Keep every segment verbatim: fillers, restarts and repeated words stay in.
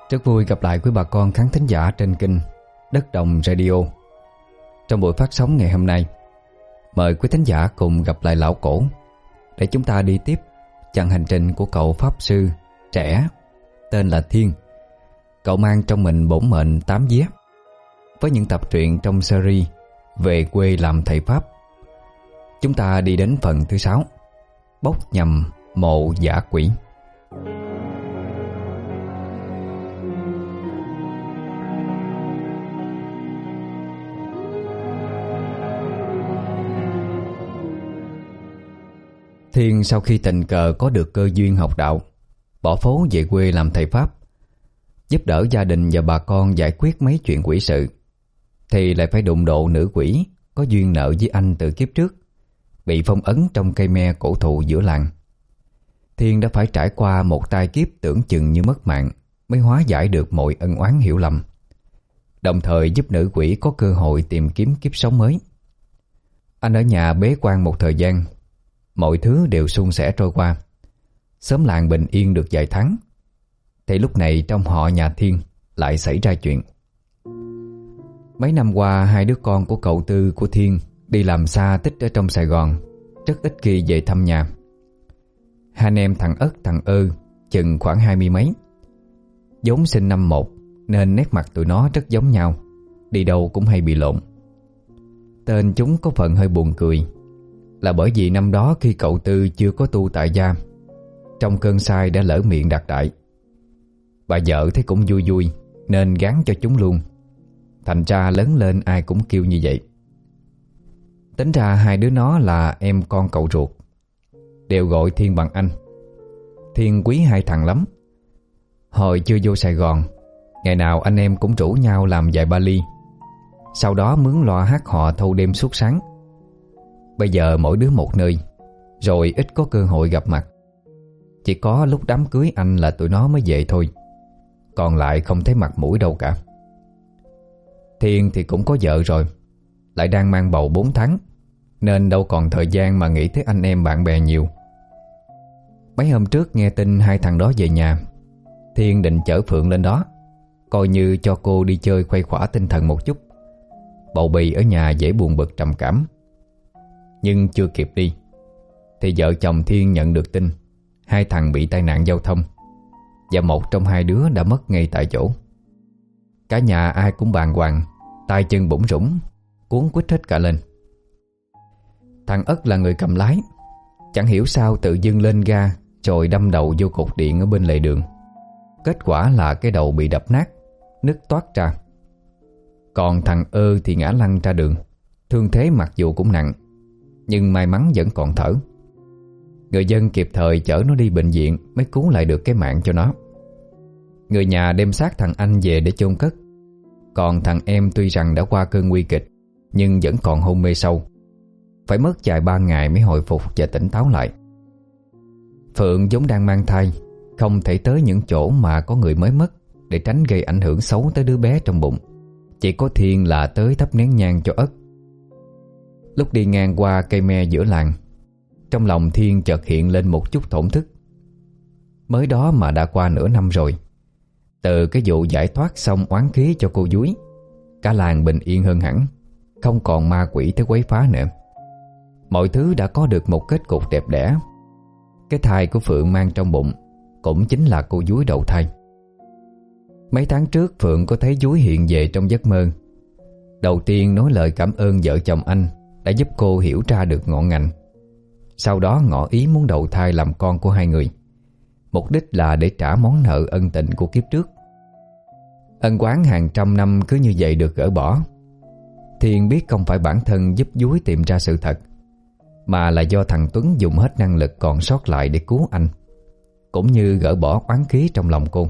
Rất vui gặp lại quý bà con khán thính giả trên kênh Đất Đồng Radio. Trong buổi phát sóng ngày hôm nay, mời quý thính giả cùng gặp lại lão cổ để chúng ta đi tiếp chặng hành trình của cậu pháp sư trẻ tên là Thiên. Cậu mang trong mình bổn mệnh tám vía với những tập truyện trong series Về quê làm thầy pháp. Chúng ta đi đến phần thứ sáu, Bốc nhầm mộ dã quỷ. Thiên sau khi tình cờ có được cơ duyên học đạo, bỏ phố về quê làm thầy pháp, giúp đỡ gia đình và bà con giải quyết mấy chuyện quỷ sự, thì lại phải đụng độ nữ quỷ có duyên nợ với anh từ kiếp trước, bị phong ấn trong cây me cổ thụ giữa làng. Thiên đã phải trải qua một tai kiếp tưởng chừng như mất mạng mới hóa giải được mọi ân oán hiểu lầm, đồng thời giúp nữ quỷ có cơ hội tìm kiếm kiếp sống mới. Anh ở nhà bế quan một thời gian, mọi thứ đều suôn sẻ trôi qua, xóm làng bình yên được vài tháng. Thì lúc này trong họ nhà Thiên lại xảy ra chuyện. Mấy năm qua, hai đứa con của cậu Tư của Thiên đi làm xa tích ở trong Sài Gòn, rất ít khi về thăm nhà. Hai anh em thằng Ất thằng Ơ chừng khoảng hai mươi mấy, vốn sinh năm một nên nét mặt tụi nó rất giống nhau, đi đâu cũng hay bị lộn. Tên chúng có phần hơi buồn cười, là bởi vì năm đó khi cậu Tư chưa có tu tại gia, trong cơn say đã lỡ miệng đặt đại. Bà vợ thấy cũng vui vui nên gán cho chúng luôn, thành ra lớn lên ai cũng kêu như vậy. Tính ra hai đứa nó là em con cậu ruột, đều gọi Thiên bằng anh. Thiên quý hai thằng lắm. Hồi chưa vô Sài Gòn, ngày nào anh em cũng rủ nhau làm vài ba ly, sau đó mướn loa hát hò thâu đêm suốt sáng. Bây giờ mỗi đứa một nơi, rồi ít có cơ hội gặp mặt. Chỉ có lúc đám cưới anh là tụi nó mới về thôi, còn lại không thấy mặt mũi đâu cả. Thiên thì cũng có vợ rồi, lại đang mang bầu bốn tháng, nên đâu còn thời gian mà nghĩ tới anh em bạn bè nhiều. Mấy hôm trước nghe tin hai thằng đó về nhà, Thiên định chở Phượng lên đó, coi như cho cô đi chơi khuây khỏa tinh thần một chút. Bầu bì ở nhà dễ buồn bực trầm cảm. Nhưng chưa kịp đi thì vợ chồng Thiên nhận được tin hai thằng bị tai nạn giao thông, và một trong hai đứa đã mất ngay tại chỗ. Cả nhà ai cũng bàng hoàng, tay chân bủn rủn, cuống quýt hết cả lên. Thằng Ất là người cầm lái, chẳng hiểu sao tự dưng lên ga rồi đâm đầu vô cột điện ở bên lề đường. Kết quả là cái đầu bị đập nát, nứt toát ra. Còn thằng Ơ thì ngã lăn ra đường, thương thế mặc dù cũng nặng, nhưng may mắn vẫn còn thở. Người dân kịp thời chở nó đi bệnh viện mới cứu lại được cái mạng cho nó. Người nhà đem xác thằng anh về để chôn cất. Còn thằng em tuy rằng đã qua cơn nguy kịch, nhưng vẫn còn hôn mê sâu, phải mất vài ba ngày mới hồi phục và tỉnh táo lại. Phượng vốn đang mang thai, không thể tới những chỗ mà có người mới mất để tránh gây ảnh hưởng xấu tới đứa bé trong bụng. Chỉ có Thiên là tới thắp nén nhang cho Ất. Lúc đi ngang qua cây me giữa làng, trong lòng Thiên chợt hiện lên một chút thổn thức. Mới đó mà đã qua nửa năm rồi. Từ cái vụ giải thoát xong oán khí cho cô dúi, cả làng bình yên hơn hẳn, không còn ma quỷ tới quấy phá nữa. Mọi thứ đã có được một kết cục đẹp đẽ. Cái thai của Phượng mang trong bụng cũng chính là cô dúi đầu thai. Mấy tháng trước Phượng có thấy dúi hiện về trong giấc mơ. Đầu tiên nói lời cảm ơn vợ chồng anh đã giúp cô hiểu ra được ngọn ngành. Sau đó ngỏ ý muốn đầu thai làm con của hai người, mục đích là để trả món nợ ân tình của kiếp trước. Ân oán hàng trăm năm cứ như vậy được gỡ bỏ. Thiên biết không phải bản thân giúp dúi tìm ra sự thật, mà là do thằng Tuấn dùng hết năng lực còn sót lại để cứu anh, cũng như gỡ bỏ oán khí trong lòng cô.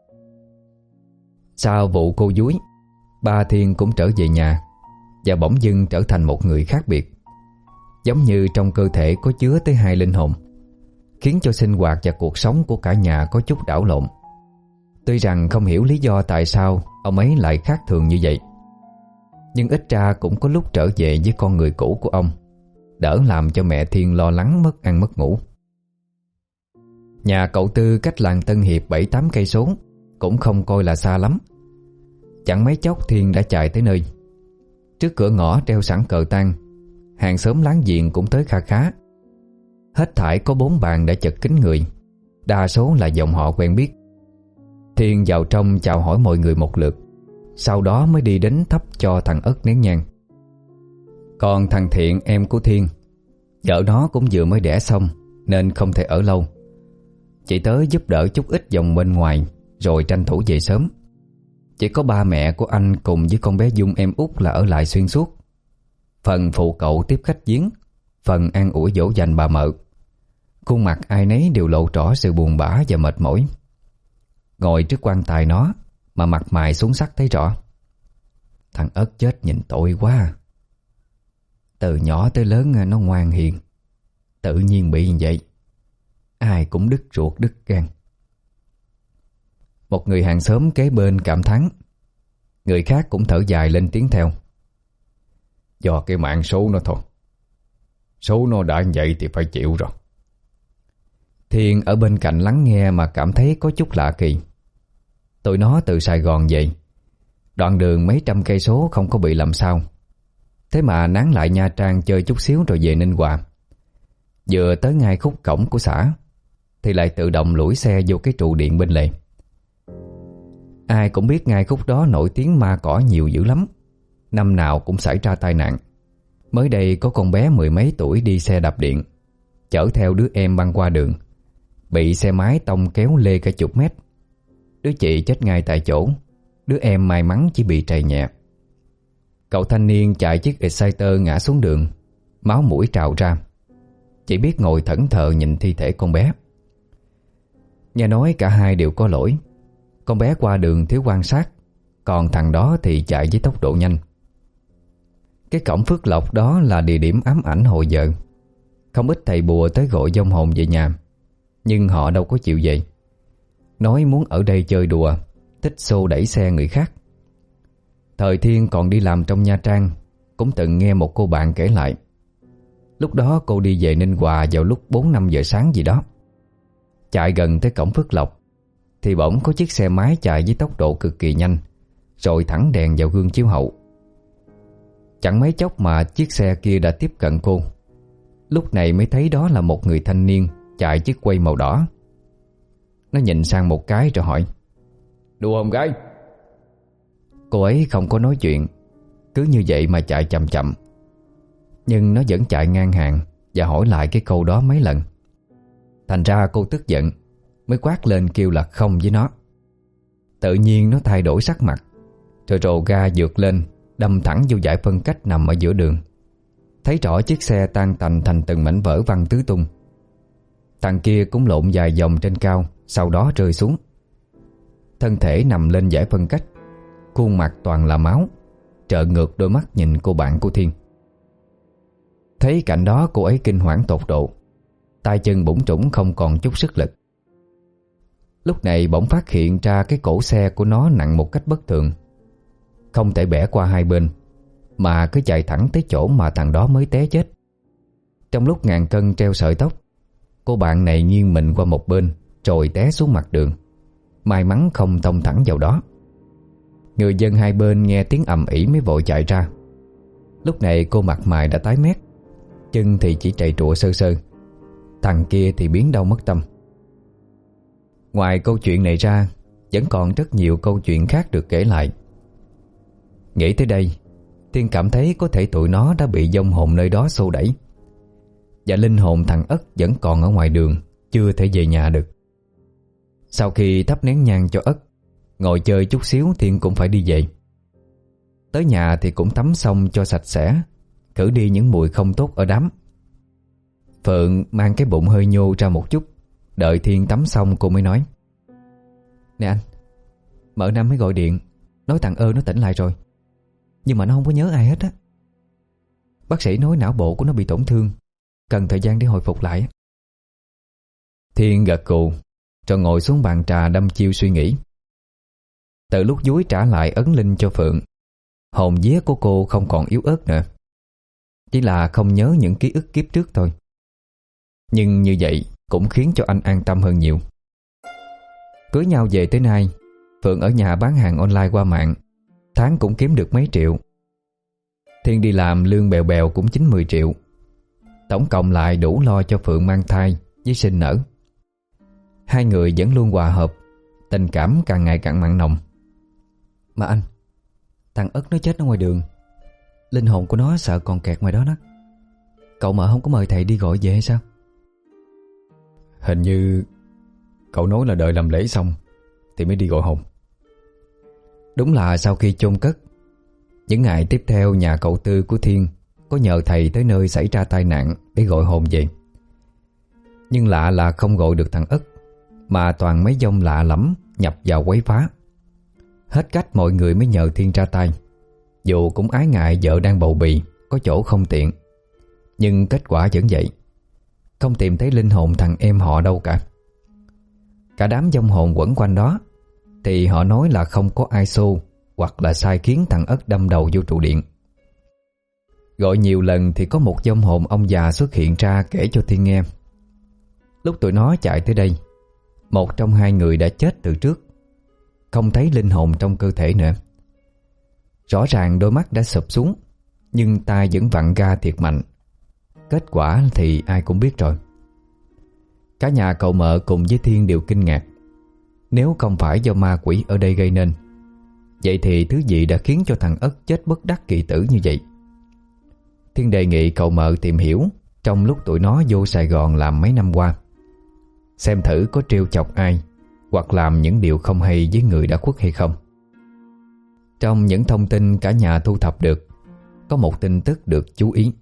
Sau vụ cô dúi, ba Thiên cũng trở về nhà, và bỗng dưng trở thành một người khác biệt. Giống như trong cơ thể có chứa tới hai linh hồn, khiến cho sinh hoạt và cuộc sống của cả nhà có chút đảo lộn. Tuy rằng không hiểu lý do tại sao ông ấy lại khác thường như vậy, nhưng ít ra cũng có lúc trở về với con người cũ của ông, đỡ làm cho mẹ Thiên lo lắng mất ăn mất ngủ. Nhà cậu Tư cách làng Tân Hiệp bảy tám cây số, cũng không coi là xa lắm. Chẳng mấy chốc Thiên đã chạy tới nơi. Trước cửa ngõ treo sẵn cờ tang, hàng xóm láng giềng cũng tới kha khá. Hết thảy có bốn bàn đã chật kín người, đa số là dòng họ quen biết. Thiên vào trong chào hỏi mọi người một lượt, sau đó mới đi đến thắp cho thằng Ất nén nhang. Còn thằng Thiện, em của Thiên, vợ nó cũng vừa mới đẻ xong nên không thể ở lâu, chỉ tới giúp đỡ chút ít vòng bên ngoài rồi tranh thủ về sớm. Chỉ có ba mẹ của anh cùng với con bé Dung em út là ở lại xuyên suốt, phần phụ cậu tiếp khách viếng, phần an ủi dỗ dành bà mợ. Khuôn mặt ai nấy đều lộ rõ sự buồn bã và mệt mỏi. Ngồi trước quan tài nó mà mặt mày xuống sắc thấy rõ. Thằng Ất chết nhìn tội quá. Từ nhỏ tới lớn nó ngoan hiền, tự nhiên bị như vậy, ai cũng đứt ruột đứt gan. Một người hàng xóm kế bên cảm thán, người khác cũng thở dài lên tiếng theo. Do cái mạng số nó thôi, số nó đã như vậy thì phải chịu rồi. Thiên ở bên cạnh lắng nghe mà cảm thấy có chút lạ kỳ. Tụi nó từ Sài Gòn về, đoạn đường mấy trăm cây số không có bị làm sao, thế mà nán lại Nha Trang chơi chút xíu rồi về Ninh Hòa. Vừa tới ngay khúc cổng của xã thì lại tự động lủi xe vô cái trụ điện bên lề. Ai cũng biết ngay khúc đó nổi tiếng ma cỏ nhiều dữ lắm, năm nào cũng xảy ra tai nạn. Mới đây có con bé mười mấy tuổi đi xe đạp điện, chở theo đứa em băng qua đường, bị xe máy tông kéo lê cả chục mét. Đứa chị chết ngay tại chỗ, đứa em may mắn chỉ bị trầy nhẹ. Cậu thanh niên chạy chiếc Exciter ngã xuống đường, máu mũi trào ra, chỉ biết ngồi thẫn thờ nhìn thi thể con bé. Nghe nói cả hai đều có lỗi. Con bé qua đường thiếu quan sát, còn thằng đó thì chạy với tốc độ nhanh. Cái cổng Phước Lộc đó là địa điểm ám ảnh hồi giờ. Không ít thầy bùa tới gọi vong hồn về nhà, nhưng họ đâu có chịu về. Nói muốn ở đây chơi đùa, thích xô đẩy xe người khác. Thời Thiên còn đi làm trong Nha Trang, cũng từng nghe một cô bạn kể lại. Lúc đó cô đi về Ninh Hòa vào lúc bốn năm giờ sáng gì đó. Chạy gần tới cổng Phước Lộc thì bỗng có chiếc xe máy chạy với tốc độ cực kỳ nhanh, rồi thẳng đèn vào gương chiếu hậu. Chẳng mấy chốc mà chiếc xe kia đã tiếp cận cô. Lúc này mới thấy đó là một người thanh niên chạy chiếc quay màu đỏ. Nó nhìn sang một cái rồi hỏi: "Đùa không gái?" Cô ấy không có nói chuyện, cứ như vậy mà chạy chậm chậm. Nhưng nó vẫn chạy ngang hàng và hỏi lại cái câu đó mấy lần. Thành ra cô tức giận, mới quát lên kêu là không với nó. Tự nhiên nó thay đổi sắc mặt, rồi rồ ga vượt lên, đâm thẳng vô dải phân cách nằm ở giữa đường. Thấy rõ chiếc xe tan tành thành từng mảnh vỡ văng tứ tung. Thằng kia cũng lộn vài vòng trên cao, sau đó rơi xuống. Thân thể nằm lên dải phân cách, khuôn mặt toàn là máu, trợn ngược đôi mắt nhìn cô bạn của Thiên. Thấy cảnh đó cô ấy kinh hoảng tột độ, tay chân bủn trũng không còn chút sức lực. Lúc này bỗng phát hiện ra cái cổ xe của nó nặng một cách bất thường, không thể bẻ qua hai bên, mà cứ chạy thẳng tới chỗ mà thằng đó mới té chết. Trong lúc ngàn cân treo sợi tóc, cô bạn này nghiêng mình qua một bên rồi té xuống mặt đường. May mắn không tông thẳng vào đó. Người dân hai bên nghe tiếng ầm ĩ mới vội chạy ra. Lúc này cô mặt mày đã tái mét, chân thì chỉ chạy trụa sơ sơ. Thằng kia thì biến đâu mất tâm. Ngoài câu chuyện này ra, vẫn còn rất nhiều câu chuyện khác được kể lại. Nghĩ tới đây, Thiên cảm thấy có thể tụi nó đã bị vong hồn nơi đó xô đẩy, và linh hồn thằng Ất vẫn còn ở ngoài đường, chưa thể về nhà được. Sau khi thắp nén nhang cho Ất, ngồi chơi chút xíu, Thiên cũng phải đi về. Tới nhà thì cũng tắm xong cho sạch sẽ, khử đi những mùi không tốt ở đám. Phượng mang cái bụng hơi nhô ra một chút. Đợi Thiên tắm xong cô mới nói: "Nè anh, mợ Năm mới gọi điện nói thằng Ơ nó tỉnh lại rồi, nhưng mà nó không có nhớ ai hết á. Bác sĩ nói não bộ của nó bị tổn thương, cần thời gian để hồi phục lại." Thiên gật gù rồi ngồi xuống bàn trà đâm chiêu suy nghĩ. Từ lúc dúi trả lại ấn linh cho Phượng, hồn vía của cô không còn yếu ớt nữa, chỉ là không nhớ những ký ức kiếp trước thôi. Nhưng như vậy cũng khiến cho anh an tâm hơn nhiều. Cưới nhau về tới nay, Phượng ở nhà bán hàng online qua mạng, tháng cũng kiếm được mấy triệu. Thiên đi làm lương bèo bèo cũng chín mười triệu. Tổng cộng lại đủ lo cho Phượng mang thai với sinh nở. Hai người vẫn luôn hòa hợp, tình cảm càng ngày càng mặn nồng. Mà anh, thằng Ất nó chết ở ngoài đường, linh hồn của nó sợ còn kẹt ngoài đó đó. Cậu mà không có mời thầy đi gọi về hay sao? Hình như cậu nói là đợi làm lễ xong thì mới đi gọi hồn. Đúng là sau khi chôn cất, những ngày tiếp theo nhà cậu Tư của Thiên có nhờ thầy tới nơi xảy ra tai nạn để gọi hồn về. Nhưng lạ là không gọi được thằng Ất, mà toàn mấy dông lạ lẫm nhập vào quấy phá. Hết cách mọi người mới nhờ Thiên ra tay, dù cũng ái ngại vợ đang bầu bì, có chỗ không tiện. Nhưng kết quả vẫn vậy, không tìm thấy linh hồn thằng em họ đâu cả. Cả đám vong hồn quẩn quanh đó thì họ nói là không có ai xô hoặc là sai khiến thằng Ất đâm đầu vô trụ điện. Gọi nhiều lần thì có một vong hồn ông già xuất hiện ra kể cho Thiên nghe. Lúc tụi nó chạy tới đây, một trong hai người đã chết từ trước, không thấy linh hồn trong cơ thể nữa. Rõ ràng đôi mắt đã sụp xuống, nhưng tay vẫn vặn ra thiệt mạnh. Kết quả thì ai cũng biết rồi. Cả nhà cậu Mợ cùng với Thiên đều kinh ngạc. Nếu không phải do ma quỷ ở đây gây nên, vậy thì thứ gì đã khiến cho thằng Ất chết bất đắc kỳ tử như vậy? Thiên đề nghị cậu Mợ tìm hiểu trong lúc tụi nó vô Sài Gòn làm mấy năm qua, xem thử có trêu chọc ai hoặc làm những điều không hay với người đã khuất hay không. Trong những thông tin cả nhà thu thập được, có một tin tức được chú ý.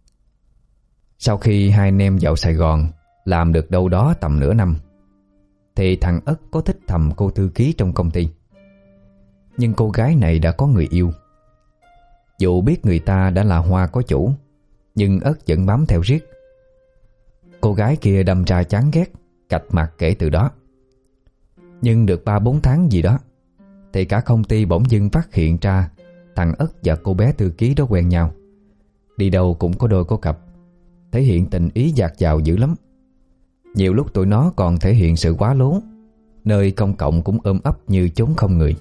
Sau khi hai anh em vào Sài Gòn làm được đâu đó tầm nửa năm, thì thằng Ất có thích thầm cô thư ký trong công ty. Nhưng cô gái này đã có người yêu. Dù biết người ta đã là hoa có chủ, nhưng Ất vẫn bám theo riết. Cô gái kia đâm ra chán ghét, cạch mặt kể từ đó. Nhưng được ba bốn tháng gì đó, thì cả công ty bỗng dưng phát hiện ra thằng Ất và cô bé thư ký đó quen nhau. Đi đâu cũng có đôi có cặp, thể hiện tình ý dạt dào dữ lắm. Nhiều lúc tụi nó còn thể hiện sự quá lố, nơi công cộng cũng ôm ấp như chốn không người.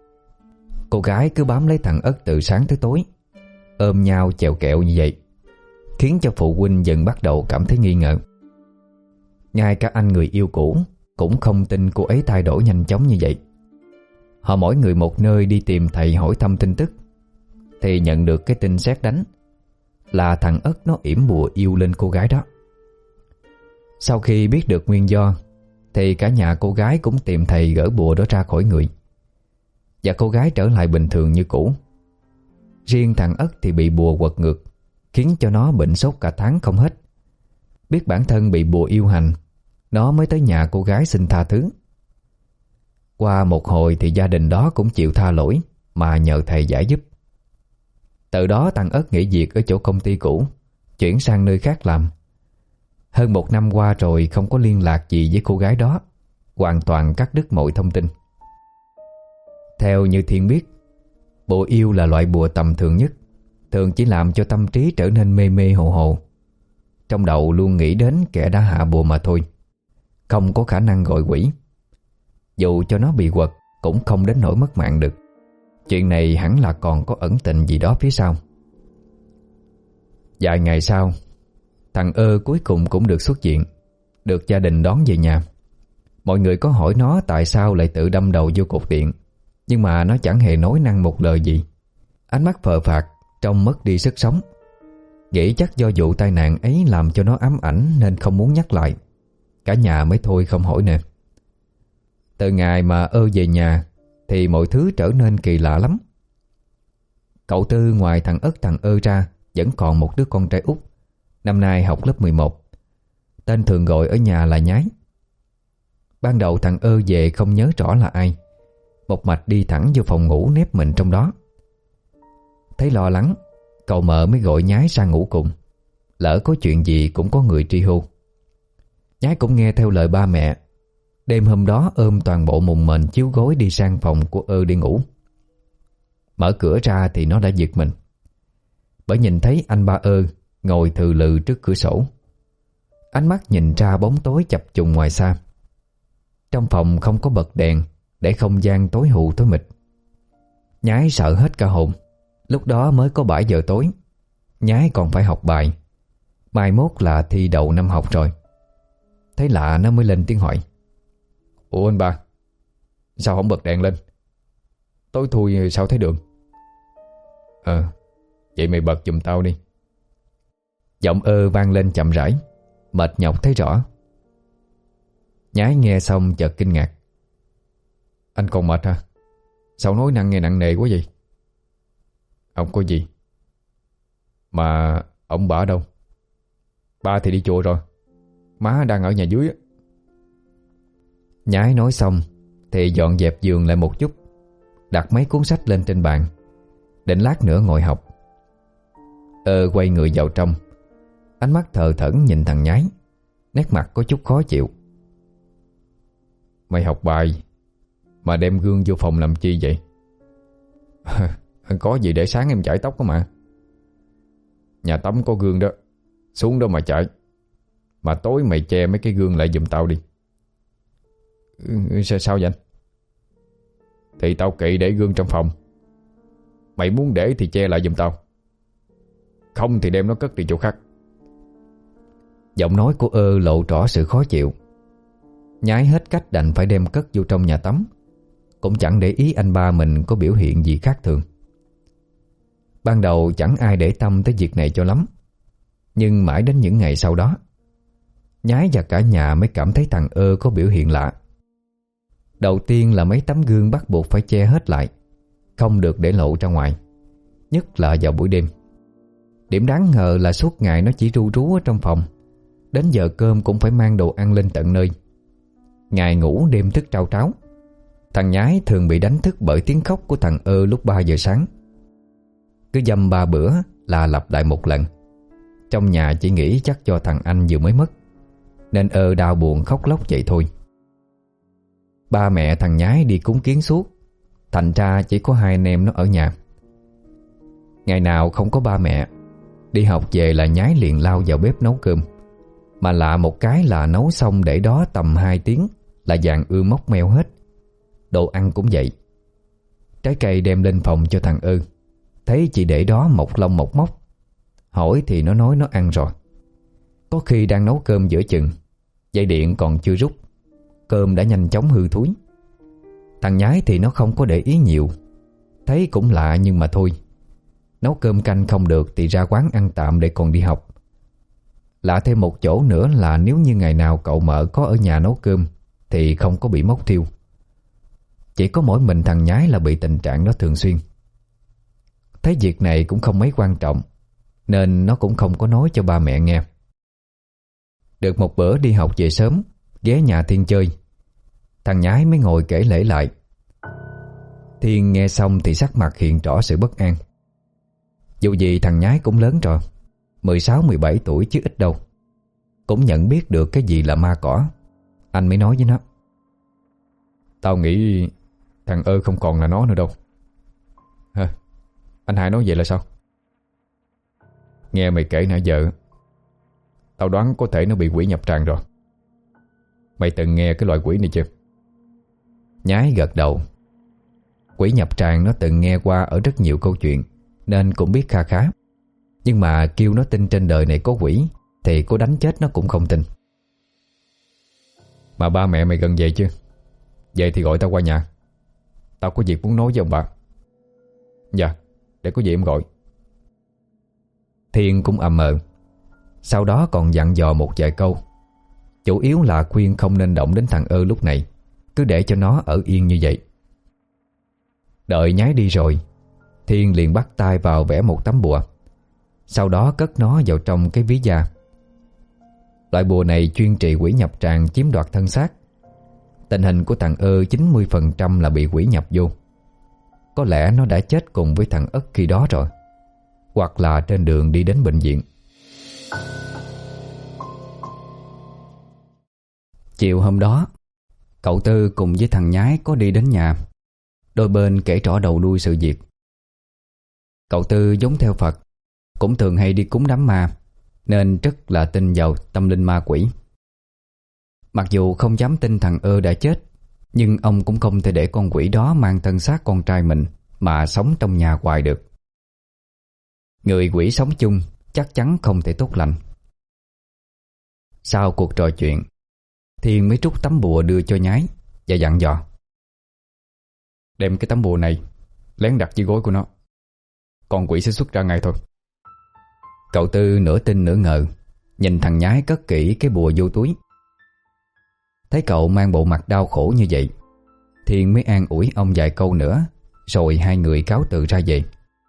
Cô gái cứ bám lấy thằng Ất từ sáng tới tối, ôm nhau chèo kẹo như vậy, khiến cho phụ huynh dần bắt đầu cảm thấy nghi ngờ. Ngay cả anh người yêu cũ cũng không tin cô ấy thay đổi nhanh chóng như vậy. Họ mỗi người một nơi đi tìm thầy hỏi thăm tin tức, thì nhận được cái tin sét đánh là thằng Ất nó yểm bùa yêu lên cô gái đó. Sau khi biết được nguyên do, thì cả nhà cô gái cũng tìm thầy gỡ bùa đó ra khỏi người, và cô gái trở lại bình thường như cũ. Riêng thằng Ất thì bị bùa quật ngược, khiến cho nó bệnh sốt cả tháng không hết. Biết bản thân bị bùa yêu hành, nó mới tới nhà cô gái xin tha thứ. Qua một hồi thì gia đình đó cũng chịu tha lỗi mà nhờ thầy giải giúp. Từ đó thằng Ất nghỉ việc ở chỗ công ty cũ, chuyển sang nơi khác làm. Hơn một năm qua rồi không có liên lạc gì với cô gái đó, hoàn toàn cắt đứt mọi thông tin. Theo như Thiên biết, bùa yêu là loại bùa tầm thường nhất, thường chỉ làm cho tâm trí trở nên mê mê hồ hồ. Trong đầu luôn nghĩ đến kẻ đã hạ bùa mà thôi, không có khả năng gọi quỷ. Dù cho nó bị quật cũng không đến nỗi mất mạng được. Chuyện này hẳn là còn có ẩn tình gì đó phía sau. Vài ngày sau, thằng Ơ cuối cùng cũng được xuất viện, được gia đình đón về nhà. Mọi người có hỏi nó tại sao lại tự đâm đầu vô cột điện, nhưng mà nó chẳng hề nói năng một lời gì. Ánh mắt phờ phạc, trông mất đi sức sống. Nghĩ chắc do vụ tai nạn ấy làm cho nó ám ảnh nên không muốn nhắc lại. Cả nhà mới thôi không hỏi nữa. Từ ngày mà Ơ về nhà thì mọi thứ trở nên kỳ lạ lắm. Cậu Tư ngoài thằng Ất thằng Ơ ra vẫn còn một đứa con trai út, năm nay học lớp mười một. Tên thường gọi ở nhà là Nhái. Ban đầu thằng Ơ về không nhớ rõ là ai, một mạch đi thẳng vô phòng ngủ nép mình trong đó. Thấy lo lắng, cậu Mợ mới gọi Nhái sang ngủ cùng, lỡ có chuyện gì cũng có người tri hô. Nhái cũng nghe theo lời ba mẹ. Đêm hôm đó ôm toàn bộ mùng mền chiếu gối đi sang phòng của Ơ đi ngủ. Mở cửa ra thì nó đã giật mình, bởi nhìn thấy anh ba Ơ ngồi thừ lừ trước cửa sổ. Ánh mắt nhìn ra bóng tối chập trùng ngoài xa. Trong phòng không có bật đèn, để không gian tối hù tối mịt. Nhái sợ hết cả hồn. Lúc đó mới có bảy giờ tối, Nhái còn phải học bài. Mai mốt là thi đầu năm học rồi. Thấy lạ nó mới lên tiếng hỏi: "Ủa anh ba, sao không bật đèn lên? Tối thui sao thấy đường?" "Ờ, vậy mày bật giùm tao đi." Giọng ơ vang lên chậm rãi, mệt nhọc thấy rõ. Nhái nghe xong chợt kinh ngạc: "Anh còn mệt hả? Sao nói năng nghe nặng nề quá vậy?" "Không có gì. Mà ông bà ở đâu?" "Ba thì đi chùa rồi, má đang ở nhà dưới." Nhái nói xong thì dọn dẹp giường lại một chút, đặt mấy cuốn sách lên trên bàn, định lát nữa ngồi học. Ơ quay người vào trong, ánh mắt thờ thẫn nhìn thằng Nhái, nét mặt có chút khó chịu. "Mày học bài mà đem gương vô phòng làm chi vậy?" "Có gì để sáng em chải tóc đó mà." "Nhà tắm có gương đó, xuống đó mà chải. Mà tối mày che mấy cái gương lại giùm tao đi." "Ừ, sao, sao vậy anh?" "Thì tao kỵ để gương trong phòng. Mày muốn để thì che lại giùm tao, không thì đem nó cất đi chỗ khác." Giọng nói của ơ lộ rõ sự khó chịu. Nhái hết cách đành phải đem cất vô trong nhà tắm, cũng chẳng để ý anh ba mình có biểu hiện gì khác thường. Ban đầu chẳng ai để tâm tới việc này cho lắm, nhưng mãi đến những ngày sau đó, Nhái và cả nhà mới cảm thấy thằng ơ có biểu hiện lạ. Đầu tiên là mấy tấm gương bắt buộc phải che hết lại, không được để lộ ra ngoài, nhất là vào buổi đêm. Điểm đáng ngờ là suốt ngày nó chỉ ru rú ở trong phòng, đến giờ cơm cũng phải mang đồ ăn lên tận nơi. Ngày ngủ đêm thức trao tráo. Thằng Nhái thường bị đánh thức bởi tiếng khóc của thằng ơ lúc ba giờ sáng. Cứ dăm ba bữa là lặp lại một lần. Trong nhà chỉ nghĩ chắc do thằng anh vừa mới mất, nên ơ đau buồn khóc lóc vậy thôi. Ba mẹ thằng Nhái đi cúng kiến suốt, thành ra chỉ có hai anh em nó ở nhà. Ngày nào không có ba mẹ, đi học về là Nhái liền lao vào bếp nấu cơm. Mà lạ một cái là nấu xong để đó tầm hai tiếng là vàng ưa mốc meo hết. Đồ ăn cũng vậy. Trái cây đem lên phòng cho thằng ư, thấy chị để đó mọc lông mọc mốc. Hỏi thì nó nói nó ăn rồi. Có khi đang nấu cơm giữa chừng, dây điện còn chưa rút, cơm đã nhanh chóng hư thúi. Thằng Nhái thì nó không có để ý nhiều, thấy cũng lạ nhưng mà thôi. Nấu cơm canh không được thì ra quán ăn tạm để còn đi học. Lạ thêm một chỗ nữa là nếu như ngày nào cậu mợ có ở nhà nấu cơm thì không có bị mốc thiêu. Chỉ có mỗi mình thằng Nhái là bị tình trạng đó thường xuyên. Thấy việc này cũng không mấy quan trọng, nên nó cũng không có nói cho ba mẹ nghe. Được một bữa đi học về sớm, ghé nhà Thiên chơi, thằng Nhái mới ngồi kể lể lại. Thiên nghe xong thì sắc mặt hiện rõ sự bất an. Dù gì thằng Nhái cũng lớn rồi, mười sáu mười bảy tuổi chứ ít đâu, cũng nhận biết được cái gì là ma cỏ. Anh mới nói với nó: "Tao nghĩ thằng ơ không còn là nó nữa đâu." "Hả? Anh hai nói vậy là sao?" "Nghe mày kể nãy giờ, tao đoán có thể nó bị quỷ nhập tràng rồi. Mày từng nghe cái loại quỷ này chưa?" Nhái gật đầu. Quỷ nhập tràng nó từng nghe qua ở rất nhiều câu chuyện, nên cũng biết kha khá. Nhưng mà kêu nó tin trên đời này có quỷ thì có đánh chết nó cũng không tin. "Mà ba mẹ mày gần về chưa? Vậy thì gọi tao qua nhà, tao có việc muốn nói với ông bà." "Dạ, để có gì em gọi." Thiên cũng ầm ờ. Sau đó còn dặn dò một vài câu, chủ yếu là khuyên không nên động đến thằng ơ lúc này, cứ để cho nó ở yên như vậy. Đợi Nhái đi rồi, Thiên liền bắt tay vào vẽ một tấm bùa, sau đó cất nó vào trong cái ví da. Loại bùa này chuyên trị quỷ nhập tràng chiếm đoạt thân xác. Tình hình của thằng ơ chín mươi phần trăm là bị quỷ nhập vô. Có lẽ nó đã chết cùng với thằng Ất khi đó rồi, hoặc là trên đường đi đến bệnh viện. Chiều hôm đó, cậu Tư cùng với thằng Nhái có đi đến nhà. Đôi bên kể rõ đầu đuôi sự việc. Cậu Tư giống theo Phật, cũng thường hay đi cúng đám ma, nên rất là tin vào tâm linh ma quỷ. Mặc dù không dám tin thằng ơ đã chết, Nhưng ông cũng không thể để con quỷ đó mang thân xác con trai mình mà sống trong nhà hoài được. Người quỷ sống chung chắc chắn không thể tốt lành. Sau cuộc trò chuyện, Thiên mới trút tấm bùa đưa cho Nhái và dặn dò: đem cái tấm bùa này lén đặt dưới gối của nó, con quỷ sẽ xuất ra ngay thôi. Cậu Tư nửa tin nửa ngờ nhìn thằng Nhái cất kỹ cái bùa vô túi. Thấy cậu mang bộ mặt đau khổ như vậy, Thiên mới an ủi ông vài câu nữa, rồi hai người cáo từ ra về.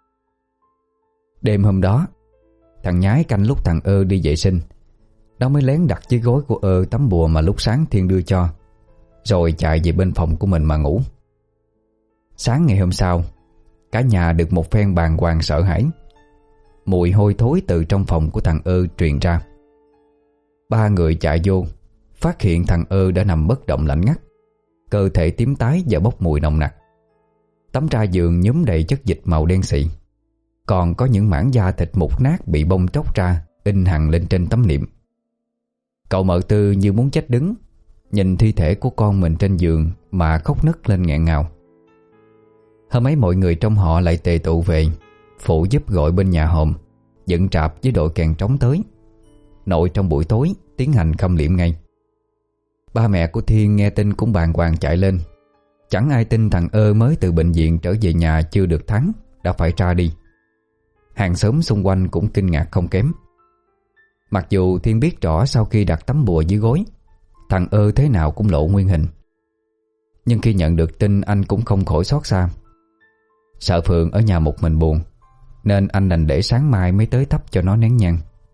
Đêm hôm đó, thằng Nhái canh lúc thằng Ơ đi vệ sinh, nó mới lén đặt dưới gối của Ơ tấm bùa mà lúc sáng Thiên đưa cho, rồi chạy về bên phòng của mình mà ngủ. Sáng ngày hôm sau, cả nhà được một phen bàng hoàng sợ hãi. Mùi hôi thối từ trong phòng của thằng Ơ truyền ra. Ba người chạy vô, phát hiện thằng Ơ đã nằm bất động lạnh ngắt, cơ thể tím tái và bốc mùi nồng nặc. Tấm ra giường nhúm đầy chất dịch màu đen xị, còn có những mảng da thịt mục nát bị bong tróc ra, in hằn lên trên tấm niệm. Cậu Mợ Tư như muốn chết đứng, nhìn thi thể của con mình trên giường mà khóc nấc lên nghẹn ngào. Hôm ấy mọi người trong họ lại tề tụ về, phụ giúp gọi bên nhà hòm dựng trạp với đội kèn trống tới. Nội trong buổi tối tiến hành khâm liệm ngay. Ba mẹ của Thiên nghe tin cũng bàng hoàng chạy lên. Chẳng ai tin thằng Ơ mới từ bệnh viện trở về nhà chưa được tháng đã phải ra đi. Hàng xóm xung quanh cũng kinh ngạc không kém. Mặc dù Thiên biết rõ sau khi đặt tấm bùa dưới gối, thằng Ơ thế nào cũng lộ nguyên hình, nhưng khi nhận được tin anh cũng không khỏi xót xa. Sợ Phượng ở nhà một mình buồn, nên anh đành để sáng mai mới tới thắp cho nó nén nhang.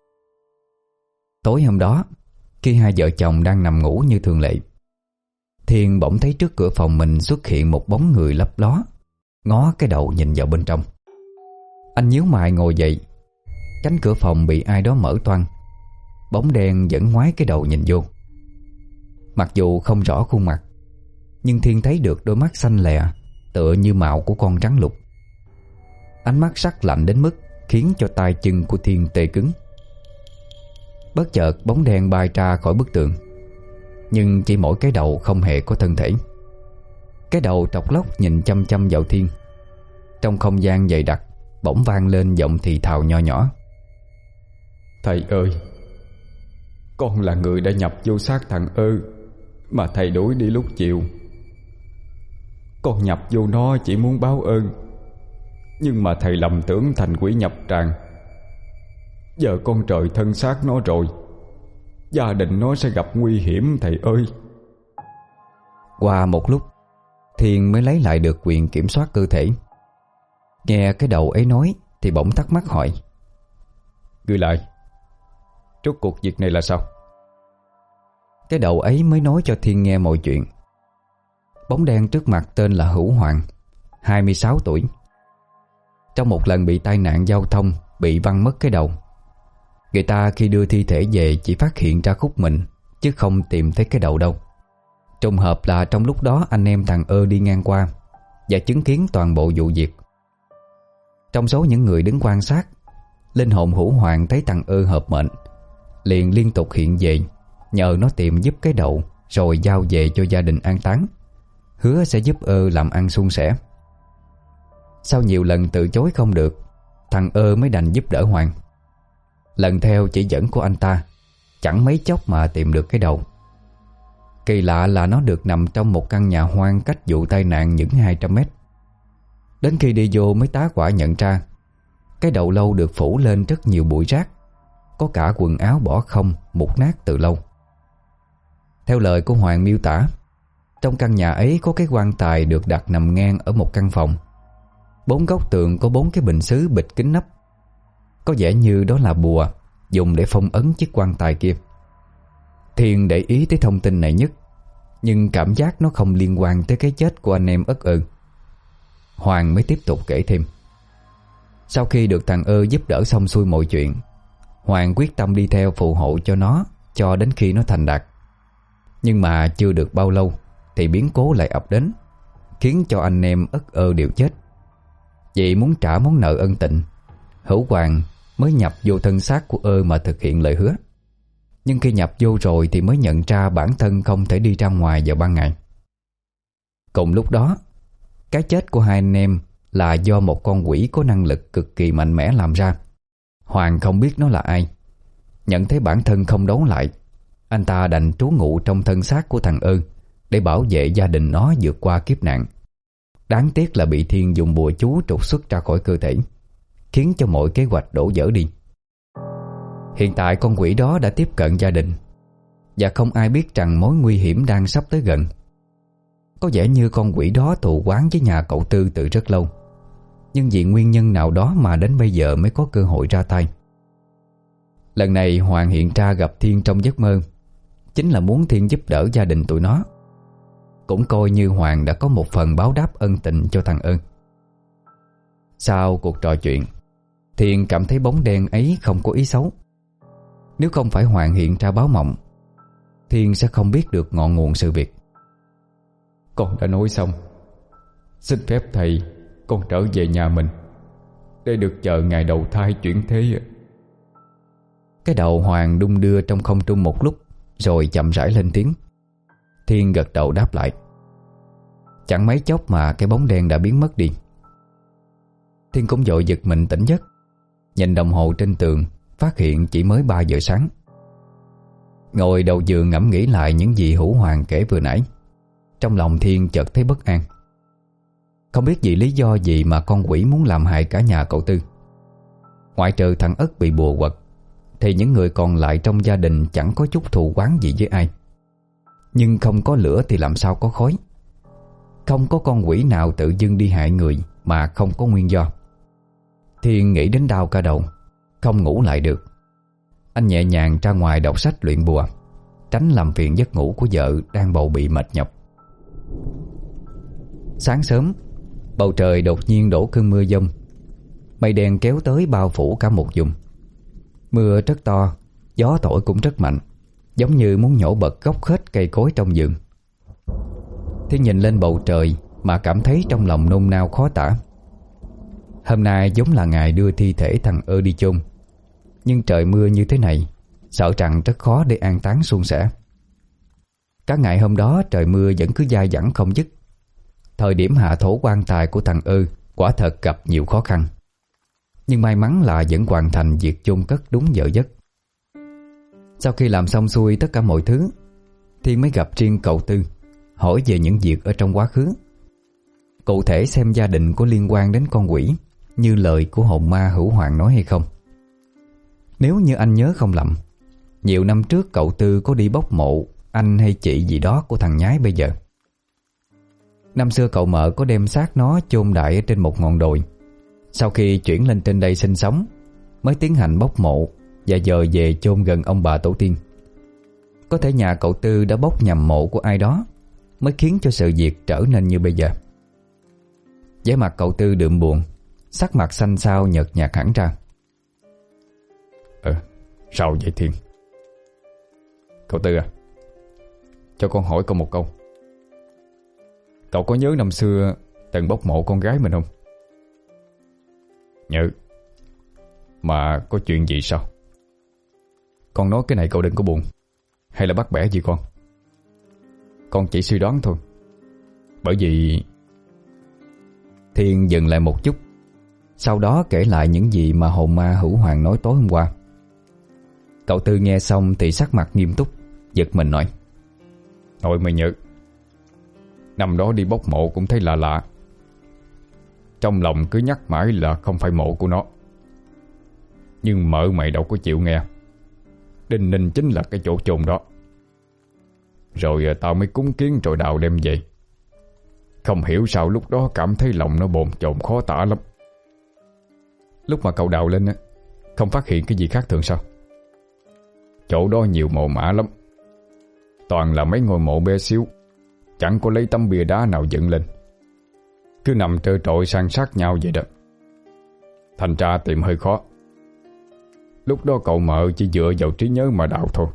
Tối hôm đó, khi hai vợ chồng đang nằm ngủ như thường lệ, Thiên bỗng thấy trước cửa phòng mình xuất hiện một bóng người lấp ló, ngó cái đầu nhìn vào bên trong. Anh nhíu mày ngồi dậy. Cánh cửa phòng bị ai đó mở toang, bóng đen vẫn ngoái cái đầu nhìn vô. Mặc dù không rõ khuôn mặt, nhưng Thiên thấy được đôi mắt xanh lè tựa như mạo của con rắn lục. Ánh mắt sắc lạnh đến mức khiến cho tay chân của Thiên tê cứng. Bất chợt bóng đen bay ra khỏi bức tường, nhưng chỉ mỗi cái đầu không hề có thân thể. Cái đầu trọc lóc nhìn chăm chăm vào Thiên. Trong không gian dày đặc bỗng vang lên giọng thì thào nho nhỏ: thầy ơi, con là người đã nhập vô xác thằng Ơ mà thầy đuổi đi lúc chiều. Con nhập vô nó chỉ muốn báo ơn, nhưng mà thầy lầm tưởng thành quỷ nhập tràng. Giờ con trời thân xác nó rồi, gia đình nó sẽ gặp nguy hiểm thầy ơi. Qua một lúc, Thiên mới lấy lại được quyền kiểm soát cơ thể. Nghe cái đầu ấy nói thì bỗng thắc mắc hỏi: gửi lại, rốt cuộc việc này là sao? Cái đầu ấy mới nói cho Thiên nghe mọi chuyện. Bóng đen trước mặt tên là Hữu Hoàng, hai mươi sáu tuổi. Trong một lần bị tai nạn giao thông, bị văng mất cái đầu. Người ta khi đưa thi thể về chỉ phát hiện ra khúc mình, chứ không tìm thấy cái đầu đâu. Trùng hợp là trong lúc đó anh em thằng Ơ đi ngang qua và chứng kiến toàn bộ vụ việc. Trong số những người đứng quan sát, linh hồn Hữu Hoàng thấy thằng Ơ hợp mệnh, liền liên tục hiện về, nhờ nó tìm giúp cái đầu rồi giao về cho gia đình an táng, hứa sẽ giúp Ơ làm ăn suôn sẻ. Sau nhiều lần từ chối không được, thằng Ơ mới đành giúp đỡ Hoàng. Lần theo chỉ dẫn của anh ta, chẳng mấy chốc mà tìm được cái đầu. Kỳ lạ là nó được nằm trong một căn nhà hoang cách vụ tai nạn những hai trăm mét. Đến khi đi vô mới tá hỏa nhận ra cái đầu lâu được phủ lên rất nhiều bụi rác, có cả quần áo bỏ không, mục nát từ lâu. Theo lời của Hoàng miêu tả, trong căn nhà ấy có cái quan tài được đặt nằm ngang ở một căn phòng. Bốn góc tường có bốn cái bình sứ bịt kín nắp, có vẻ như đó là bùa dùng để phong ấn chiếc quan tài kia. Thiên để ý tới thông tin này nhất, nhưng cảm giác nó không liên quan tới cái chết của anh em Ất Ơ. Hoàng mới tiếp tục kể thêm. Sau khi được thằng Ơ giúp đỡ xong xuôi mọi chuyện, Hoàng quyết tâm đi theo phù hộ cho nó cho đến khi nó thành đạt. Nhưng mà chưa được bao lâu thì biến cố lại ập đến, khiến cho anh em Ất Ơ đều chết. Vì muốn trả món nợ ân tình, Hữu Hoàng mới nhập vô thân xác của Ơ mà thực hiện lời hứa. Nhưng khi nhập vô rồi thì mới nhận ra bản thân không thể đi ra ngoài vào ban ngày. Cùng lúc đó, cái chết của hai anh em là do một con quỷ có năng lực cực kỳ mạnh mẽ làm ra. Hoàng không biết nó là ai. Nhận thấy bản thân không đấu lại, anh ta đành trú ngụ trong thân xác của thằng Ơ để bảo vệ gia đình nó vượt qua kiếp nạn. Đáng tiếc là bị Thiên dùng bùa chú trục xuất ra khỏi cơ thể, khiến cho mọi kế hoạch đổ vỡ đi. Hiện tại con quỷ đó đã tiếp cận gia đình, và không ai biết rằng mối nguy hiểm đang sắp tới gần. Có vẻ như con quỷ đó thù oán với nhà cậu Tư từ rất lâu, nhưng vì nguyên nhân nào đó mà đến bây giờ mới có cơ hội ra tay. Lần này Hoàng hiện ra gặp Thiên trong giấc mơ, chính là muốn Thiên giúp đỡ gia đình tụi nó. Cũng coi như Hoàng đã có một phần báo đáp ân tình cho thằng Ơn. Sau cuộc trò chuyện, Thiên cảm thấy bóng đen ấy không có ý xấu. Nếu không phải Hoàng hiện ra báo mộng, Thiên sẽ không biết được ngọn nguồn sự việc. Con đã nói xong, xin phép thầy con trở về nhà mình để được chờ ngày đầu thai chuyển thế. Cái đầu Hoàng đung đưa trong không trung một lúc, rồi chậm rãi lên tiếng. Thiên gật đầu đáp lại. Chẳng mấy chốc mà cái bóng đen đã biến mất đi. Thiên cũng vội giật mình tỉnh giấc, nhìn đồng hồ trên tường, phát hiện chỉ mới ba giờ sáng. Ngồi đầu giường ngẫm nghĩ lại những gì Hữu Hoàng kể vừa nãy, trong lòng Thiên chợt thấy bất an. Không biết vì lý do gì mà con quỷ muốn làm hại cả nhà cậu Tư. Ngoại trừ thằng Ất bị bùa quật, thì những người còn lại trong gia đình chẳng có chút thù oán gì với ai. Nhưng không có lửa thì làm sao có khói. Không có con quỷ nào tự dưng đi hại người mà không có nguyên do. Thiên nghĩ đến đau cả đầu, không ngủ lại được. Anh nhẹ nhàng ra ngoài đọc sách luyện bùa, tránh làm phiền giấc ngủ của vợ đang bầu bị mệt nhọc. Sáng sớm, bầu trời đột nhiên đổ cơn mưa giông. Mây đen kéo tới bao phủ cả một vùng. Mưa rất to, gió thổi cũng rất mạnh, giống như muốn nhổ bật gốc hết cây cối trong vườn. Thiên nhìn lên bầu trời mà cảm thấy trong lòng nôn nao khó tả. Hôm nay giống là ngày đưa thi thể thằng Ơ đi chôn, nhưng trời mưa như thế này, sợ rằng rất khó để an táng suôn sẻ. Cả ngày hôm đó trời mưa vẫn cứ dai dẳng không dứt. Thời điểm hạ thổ quan tài của thằng Ơ quả thật gặp nhiều khó khăn, nhưng may mắn là vẫn hoàn thành việc chôn cất đúng giờ giấc. Sau khi làm xong xuôi tất cả mọi thứ, Thiên mới gặp riêng cậu Tư, hỏi về những việc ở trong quá khứ. Cụ thể xem gia đình có liên quan đến con quỷ như lời của hồn ma Hữu Hoàng nói hay không. Nếu như anh nhớ không lầm, nhiều năm trước cậu Tư có đi bốc mộ anh hay chị gì đó của thằng nhái bây giờ. Năm xưa cậu Mợ có đem xác nó chôn đại ở trên một ngọn đồi. Sau khi chuyển lên trên đây sinh sống, mới tiến hành bốc mộ và dời về chôn gần ông bà tổ tiên. Có thể nhà cậu Tư đã bốc nhầm mộ của ai đó, mới khiến cho sự việc trở nên như bây giờ. Vẻ mặt cậu Tư đượm buồn, sắc mặt xanh xao nhợt nhạt hẳn ra. Ờ, sao vậy Thiên? Cậu Tư à, cho con hỏi cậu một câu. Cậu có nhớ năm xưa từng bốc mộ con gái mình không? Nhớ. Mà có chuyện gì sao? Con nói cái này cậu đừng có buồn, hay là bắt bẻ gì con. Con chỉ suy đoán thôi. Bởi vì... Thiên dừng lại một chút, sau đó kể lại những gì mà hồn ma Hữu Hoàng nói tối hôm qua. Cậu Tư nghe xong thì sắc mặt nghiêm túc, giật mình nói. Thôi mày nhớ, năm đó đi bốc mộ cũng thấy lạ lạ. Trong lòng cứ nhắc mãi là không phải mộ của nó. Nhưng mợ mày đâu có chịu nghe. Đinh ninh chính là cái chỗ chôn đó. Rồi tao mới cúng kiến rồi đào đem về. Không hiểu sao lúc đó cảm thấy lòng nó bồn chồn khó tả lắm. Lúc mà cậu đào lên á, không phát hiện cái gì khác thường sao? Chỗ đó nhiều mộ mã lắm, toàn là mấy ngôi mộ bé xíu, chẳng có lấy tấm bia đá nào dựng lên, cứ nằm trơ trọi san sát nhau vậy đó. Thành ra tìm hơi khó. Lúc đó cậu Mợ chỉ dựa vào trí nhớ mà đào thôi.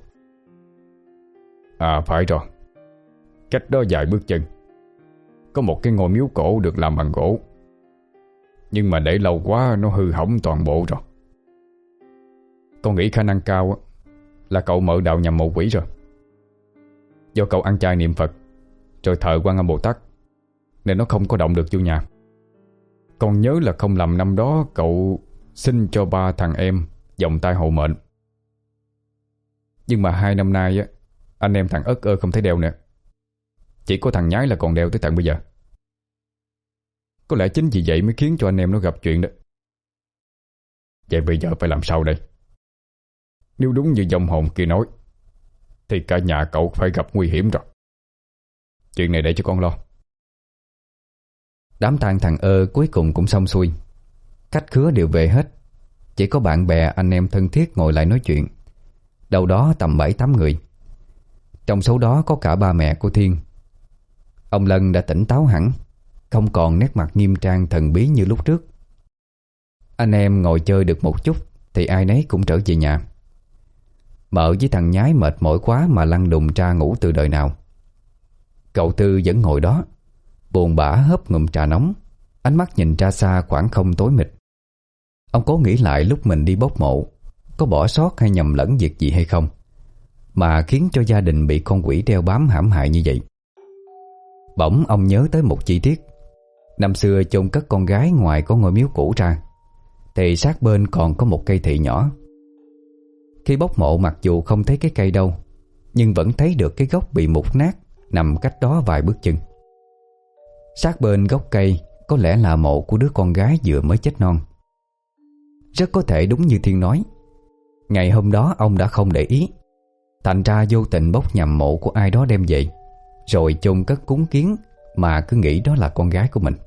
À phải rồi, cách đó vài bước chân có một cái ngôi miếu cổ được làm bằng gỗ, nhưng mà để lâu quá nó hư hỏng toàn bộ rồi. Con nghĩ khả năng cao là cậu Mợ đào nhầm mộ quỷ rồi. Do cậu ăn chay niệm Phật rồi thờ Quan Âm Bồ Tát, nên nó không có động được vô nhà. Con nhớ là không lầm năm đó cậu xin cho ba thằng em vòng tay hộ mệnh. Nhưng mà hai năm nay á, anh em thằng Ất ơ không thấy đeo nữa. Chỉ có thằng Nhái là còn đeo tới tận bây giờ. Có lẽ chính vì vậy mới khiến cho anh em nó gặp chuyện đó. Vậy bây giờ phải làm sao đây? Nếu đúng như dòng hồn kia nói thì cả nhà cậu phải gặp nguy hiểm rồi. Chuyện này để cho con lo. Đám tang thằng ơ cuối cùng cũng xong xuôi. Khách khứa đều về hết. Chỉ có bạn bè anh em thân thiết ngồi lại nói chuyện. Đâu đó tầm bảy tám người. Trong số đó có cả ba mẹ của Thiên. Ông Lân đã tỉnh táo hẳn, không còn nét mặt nghiêm trang thần bí như lúc trước. Anh em ngồi chơi được một chút thì ai nấy cũng trở về nhà. Mợ với thằng Nhái mệt mỏi quá mà lăn đùng ra ngủ từ đời nào. Cậu Tư vẫn ngồi đó, buồn bã hớp ngụm trà nóng, ánh mắt nhìn ra xa khoảng không tối mịt. Ông cố nghĩ lại lúc mình đi bốc mộ có bỏ sót hay nhầm lẫn việc gì hay không mà khiến cho gia đình bị con quỷ đeo bám hãm hại như vậy. Bỗng ông nhớ tới một chi tiết. Năm xưa chôn cất con gái ngoài có ngôi miếu cũ ra thì sát bên còn có một cây thị nhỏ. Khi bốc mộ mặc dù không thấy cái cây đâu, nhưng vẫn thấy được cái gốc bị mục nát nằm cách đó vài bước chân. Sát bên gốc cây có lẽ là mộ của đứa con gái vừa mới chết non. Rất có thể đúng như Thiên nói, ngày hôm đó ông đã không để ý, thành ra vô tình bốc nhầm mộ của ai đó đem về, rồi chôn cất cúng kiến mà cứ nghĩ đó là con gái của mình.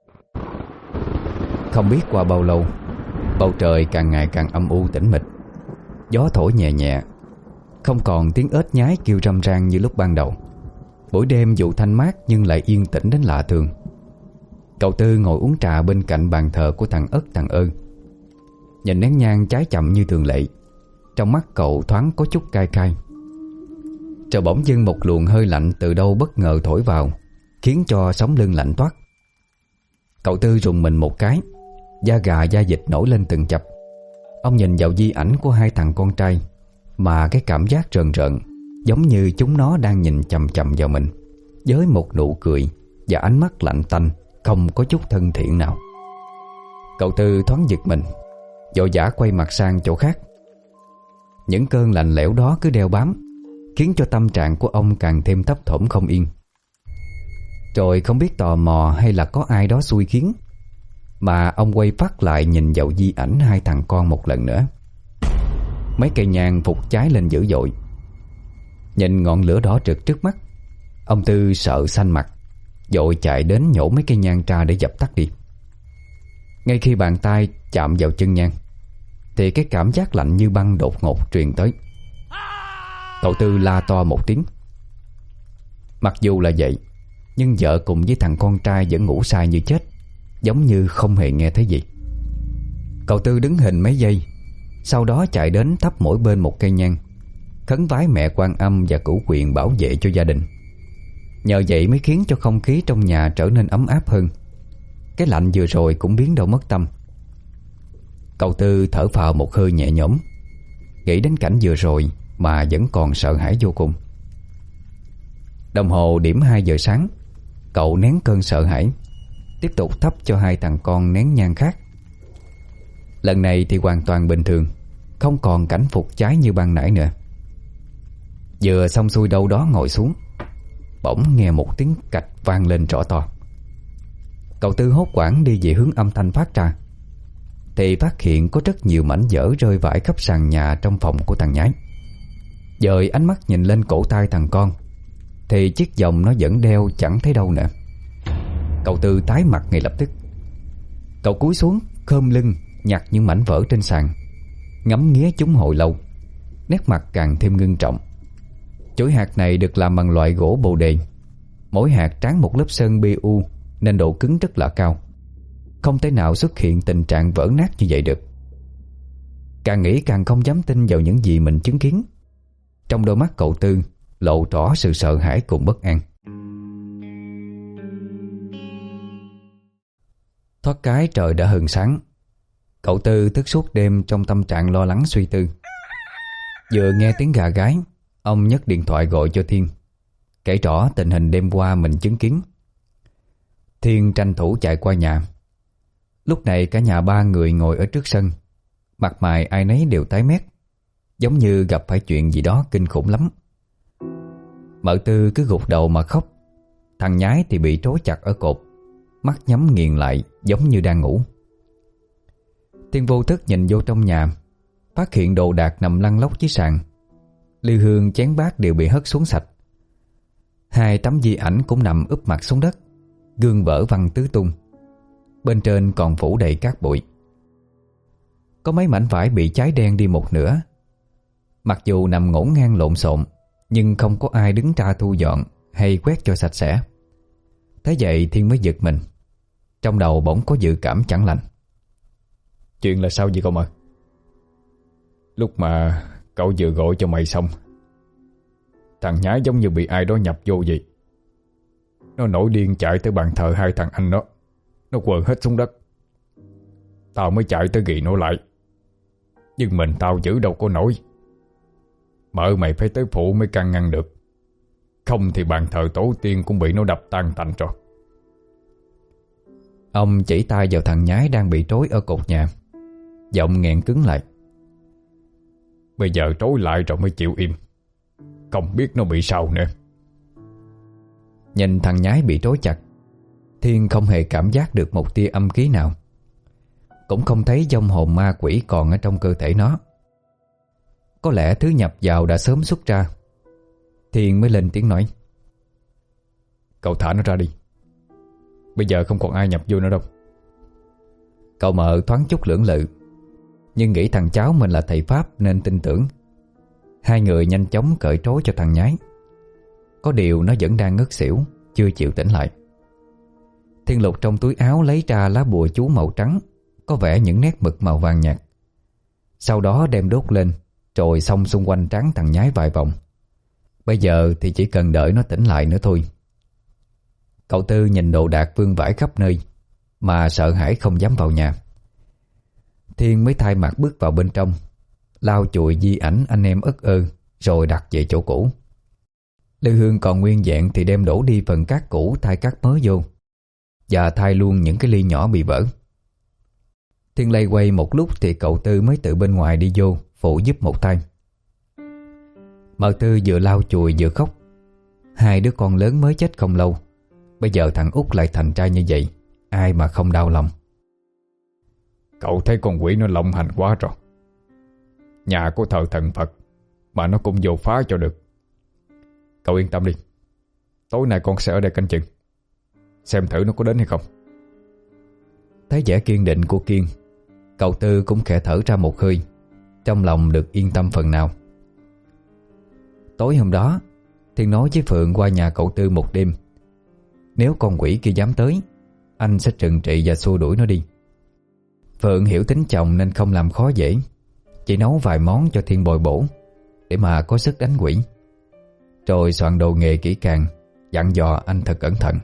Không biết qua bao lâu, bầu trời càng ngày càng âm u tĩnh mịch. Gió thổi nhẹ nhẹ, không còn tiếng ếch nhái kêu râm ran như lúc ban đầu. Buổi đêm dù thanh mát nhưng lại yên tĩnh đến lạ thường. Cậu Tư ngồi uống trà bên cạnh bàn thờ của thằng Ất thằng Ơ. Nhìn nén nhang cháy chậm như thường lệ, trong mắt cậu thoáng có chút cay cay. Rồi bỗng dưng một luồng hơi lạnh từ đâu bất ngờ thổi vào, khiến cho sống lưng lạnh toát. Cậu Tư rùng mình một cái, da gà da vịt nổi lên từng chập. Ông nhìn vào di ảnh của hai thằng con trai mà cái cảm giác rờn rợn, giống như chúng nó đang nhìn chằm chằm vào mình với một nụ cười và ánh mắt lạnh tanh, không có chút thân thiện nào. Cậu Tư thoáng giật mình, vội vã quay mặt sang chỗ khác. Những cơn lạnh lẽo đó cứ đeo bám, khiến cho tâm trạng của ông càng thêm thấp thỏm không yên. Rồi không biết tò mò hay là có ai đó xui khiến mà ông quay phát lại nhìn vào di ảnh hai thằng con một lần nữa. Mấy cây nhang phục cháy lên dữ dội. Nhìn ngọn lửa đỏ rực trước mắt, ông Tư sợ xanh mặt, vội chạy đến nhổ mấy cây nhang ra để dập tắt đi. Ngay khi bàn tay chạm vào chân nhang thì cái cảm giác lạnh như băng đột ngột truyền tới. Cậu Tư la to một tiếng. Mặc dù là vậy, nhưng vợ cùng với thằng con trai vẫn ngủ say như chết, giống như không hề nghe thấy gì. Cậu Tư đứng hình mấy giây, sau đó chạy đến thắp mỗi bên một cây nhang, khấn vái mẹ Quan Âm và Cửu Quyền bảo vệ cho gia đình. Nhờ vậy mới khiến cho không khí trong nhà trở nên ấm áp hơn. Cái lạnh vừa rồi cũng biến đâu mất tâm. Cậu Tư thở phào một hơi nhẹ nhõm, nghĩ đến cảnh vừa rồi mà vẫn còn sợ hãi vô cùng. Đồng hồ điểm hai giờ sáng, cậu nén cơn sợ hãi, tiếp tục thắp cho hai thằng con nén nhang khác. Lần này thì hoàn toàn bình thường, không còn cảnh phục cháy như ban nãy nữa. Vừa xong xuôi đâu đó ngồi xuống, bỗng nghe một tiếng cạch vang lên rõ to. Cậu Tư hốt hoảng đi về hướng âm thanh phát ra thì phát hiện có rất nhiều mảnh vỡ rơi vãi khắp sàn nhà trong phòng của thằng Nhái. Dời ánh mắt nhìn lên cổ tay thằng con thì chiếc vòng nó vẫn đeo chẳng thấy đâu nữa. Cậu Tư tái mặt ngay lập tức. Cậu cúi xuống khom lưng nhặt những mảnh vỡ trên sàn, ngắm nghía chúng hồi lâu, nét mặt càng thêm ngưng trọng. Chuỗi hạt này được làm bằng loại gỗ bồ đề, mỗi hạt tráng một lớp sơn bê u nên độ cứng rất là cao, không thể nào xuất hiện tình trạng vỡ nát như vậy được. Càng nghĩ càng không dám tin vào những gì mình chứng kiến. Trong đôi mắt cậu Tư lộ rõ sự sợ hãi cùng bất an. Thoát cái trời đã hừng sáng. Cậu Tư thức suốt đêm trong tâm trạng lo lắng suy tư. Vừa nghe tiếng gà gáy, ông nhấc điện thoại gọi cho Thiên, kể rõ tình hình đêm qua mình chứng kiến. Thiên tranh thủ chạy qua nhà. Lúc này cả nhà ba người ngồi ở trước sân, mặt mày ai nấy đều tái mét, giống như gặp phải chuyện gì đó kinh khủng lắm. Mợ Tư cứ gục đầu mà khóc. Thằng Nhái thì bị trói chặt ở cột, mắt nhắm nghiền lại giống như đang ngủ. Thiên vô thức nhìn vô trong nhà, phát hiện đồ đạc nằm lăn lóc dưới sàn. Ly hương chén bát đều bị hất xuống sạch. Hai tấm di ảnh cũng nằm úp mặt xuống đất, gương vỡ văng tứ tung. Bên trên còn phủ đầy cát bụi. Có mấy mảnh vải bị cháy đen đi một nửa. Mặc dù nằm ngổn ngang lộn xộn, nhưng không có ai đứng ra thu dọn hay quét cho sạch sẽ. Thế vậy Thiên mới giật mình. Trong đầu bỗng có dự cảm chẳng lành. Chuyện là sao vậy cậu mợ? Lúc mà cậu vừa gọi cho mày xong, thằng Nhái giống như bị ai đó nhập vô vậy. Nó nổi điên chạy tới bàn thờ hai thằng anh đó. Nó quờ hết xuống đất. Tao mới chạy tới ghi nó lại, nhưng mình tao giữ đâu có nổi. Mợ mày phải tới phụ mới can ngăn được. Không thì bàn thờ tổ tiên cũng bị nó đập tan tành rồi. Ông chỉ tay vào thằng Nhái đang bị trói ở cột nhà, giọng nghẹn cứng lại. Bây giờ trói lại rồi mới chịu im. Không biết nó bị sao nữa. Nhìn thằng Nhái bị trói chặt, Thiên không hề cảm giác được một tia âm khí nào, cũng không thấy vong hồn ma quỷ còn ở trong cơ thể nó. Có lẽ thứ nhập vào đã sớm xuất ra. Thiên mới lên tiếng nói: Cậu thả nó ra đi. Bây giờ không còn ai nhập vô nữa đâu. Cậu Mợ thoáng chút lưỡng lự, nhưng nghĩ thằng cháu mình là thầy Pháp nên tin tưởng. Hai người nhanh chóng cởi trói cho thằng Nhái. Có điều nó vẫn đang ngất xỉu, chưa chịu tỉnh lại. Thiên lục trong túi áo lấy ra lá bùa chú màu trắng, có vẽ những nét mực màu vàng nhạt. Sau đó đem đốt lên, rồi xông xung quanh trán thằng Nhái vài vòng. Bây giờ thì chỉ cần đợi nó tỉnh lại nữa thôi. Cậu Tư nhìn đồ đạc vương vãi khắp nơi mà sợ hãi không dám vào nhà. Thiên mới thay mặt bước vào bên trong, lau chùi di ảnh anh em ất ơ, rồi đặt về chỗ cũ. Lư hương còn nguyên vẹn thì đem đổ đi phần cát cũ thay cát mới vô, và thay luôn những cái ly nhỏ bị vỡ. Thiên lay quay một lúc thì cậu Tư mới tự bên ngoài đi vô phụ giúp một tay. Mợ Tư vừa lau chùi vừa khóc. Hai đứa con lớn mới chết không lâu, bây giờ thằng út lại thành trai như vậy, ai mà không đau lòng. Cậu thấy con quỷ nó lộng hành quá rồi. Nhà có thờ thần Phật mà nó cũng vô phá cho được. Cậu yên tâm đi, tối nay con sẽ ở đây canh chừng, xem thử nó có đến hay không. Thấy vẻ kiên định của Kiên, cậu Tư cũng khẽ thở ra một hơi, trong lòng được yên tâm phần nào. Tối hôm đó, Thiên nói với Phượng qua nhà cậu Tư một đêm. Nếu con quỷ kia dám tới, anh sẽ trừng trị và xua đuổi nó đi. Phượng hiểu tính chồng nên không làm khó dễ, chỉ nấu vài món cho Thiên bồi bổ để mà có sức đánh quỷ, rồi soạn đồ nghề kỹ càng, dặn dò anh thật cẩn thận.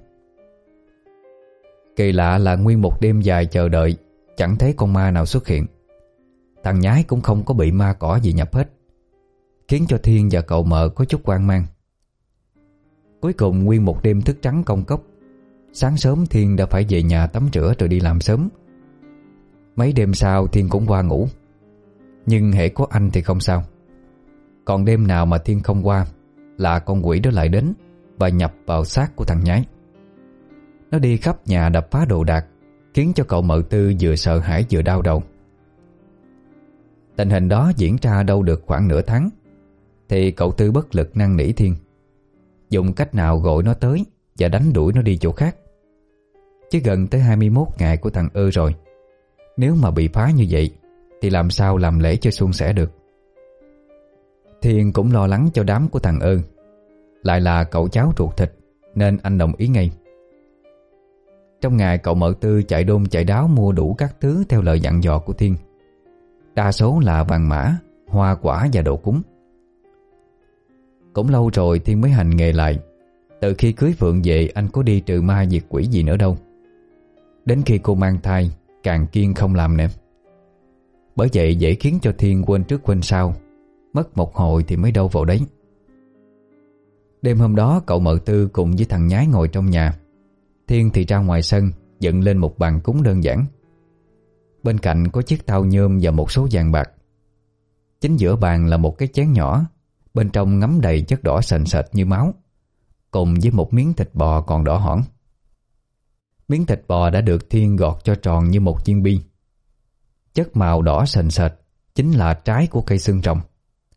Kỳ lạ là nguyên một đêm dài chờ đợi, chẳng thấy con ma nào xuất hiện. Thằng Nhái cũng không có bị ma cỏ gì nhập hết, khiến cho Thiên và cậu Mợ có chút hoang mang. Cuối cùng nguyên một đêm thức trắng công cốc, sáng sớm Thiên đã phải về nhà tắm rửa rồi đi làm sớm. Mấy đêm sau Thiên cũng qua ngủ, nhưng hễ có anh thì không sao. Còn đêm nào mà Thiên không qua là con quỷ đó lại đến và nhập vào xác của thằng Nhái. Nó đi khắp nhà đập phá đồ đạc, khiến cho cậu Mợ Tư vừa sợ hãi vừa đau đầu. Tình hình đó diễn ra đâu được khoảng nửa tháng, thì cậu Tư bất lực năn nỉ Thiên dùng cách nào gọi nó tới và đánh đuổi nó đi chỗ khác. Chứ gần tới hai mươi mốt ngày của thằng Ơ rồi, nếu mà bị phá như vậy thì làm sao làm lễ cho suôn sẻ được. Thiên cũng lo lắng cho đám của thằng Ơ, lại là cậu cháu ruột thịt, nên anh đồng ý ngay. Trong ngày cậu Mợ Tư chạy đôn chạy đáo mua đủ các thứ theo lời dặn dò của Thiên. Đa số là vàng mã, hoa quả và đồ cúng. Cũng lâu rồi Thiên mới hành nghề lại. Từ khi cưới Phượng về anh có đi trừ ma diệt quỷ gì nữa đâu. Đến khi cô mang thai càng kiêng không làm nè. Bởi vậy dễ khiến cho Thiên quên trước quên sau, mất một hồi thì mới đâu vào đấy. Đêm hôm đó cậu Mợ Tư cùng với thằng Nhái ngồi trong nhà. Thiên thì ra ngoài sân dựng lên một bàn cúng đơn giản. Bên cạnh có chiếc thau nhôm và một số vàng bạc. Chính giữa bàn là một cái chén nhỏ, bên trong ngấm đầy chất đỏ sền sệt như máu, cùng với một miếng thịt bò còn đỏ hỏn. Miếng thịt bò đã được Thiên gọt cho tròn như một viên bi. Chất màu đỏ sền sệt chính là trái của cây xương rồng.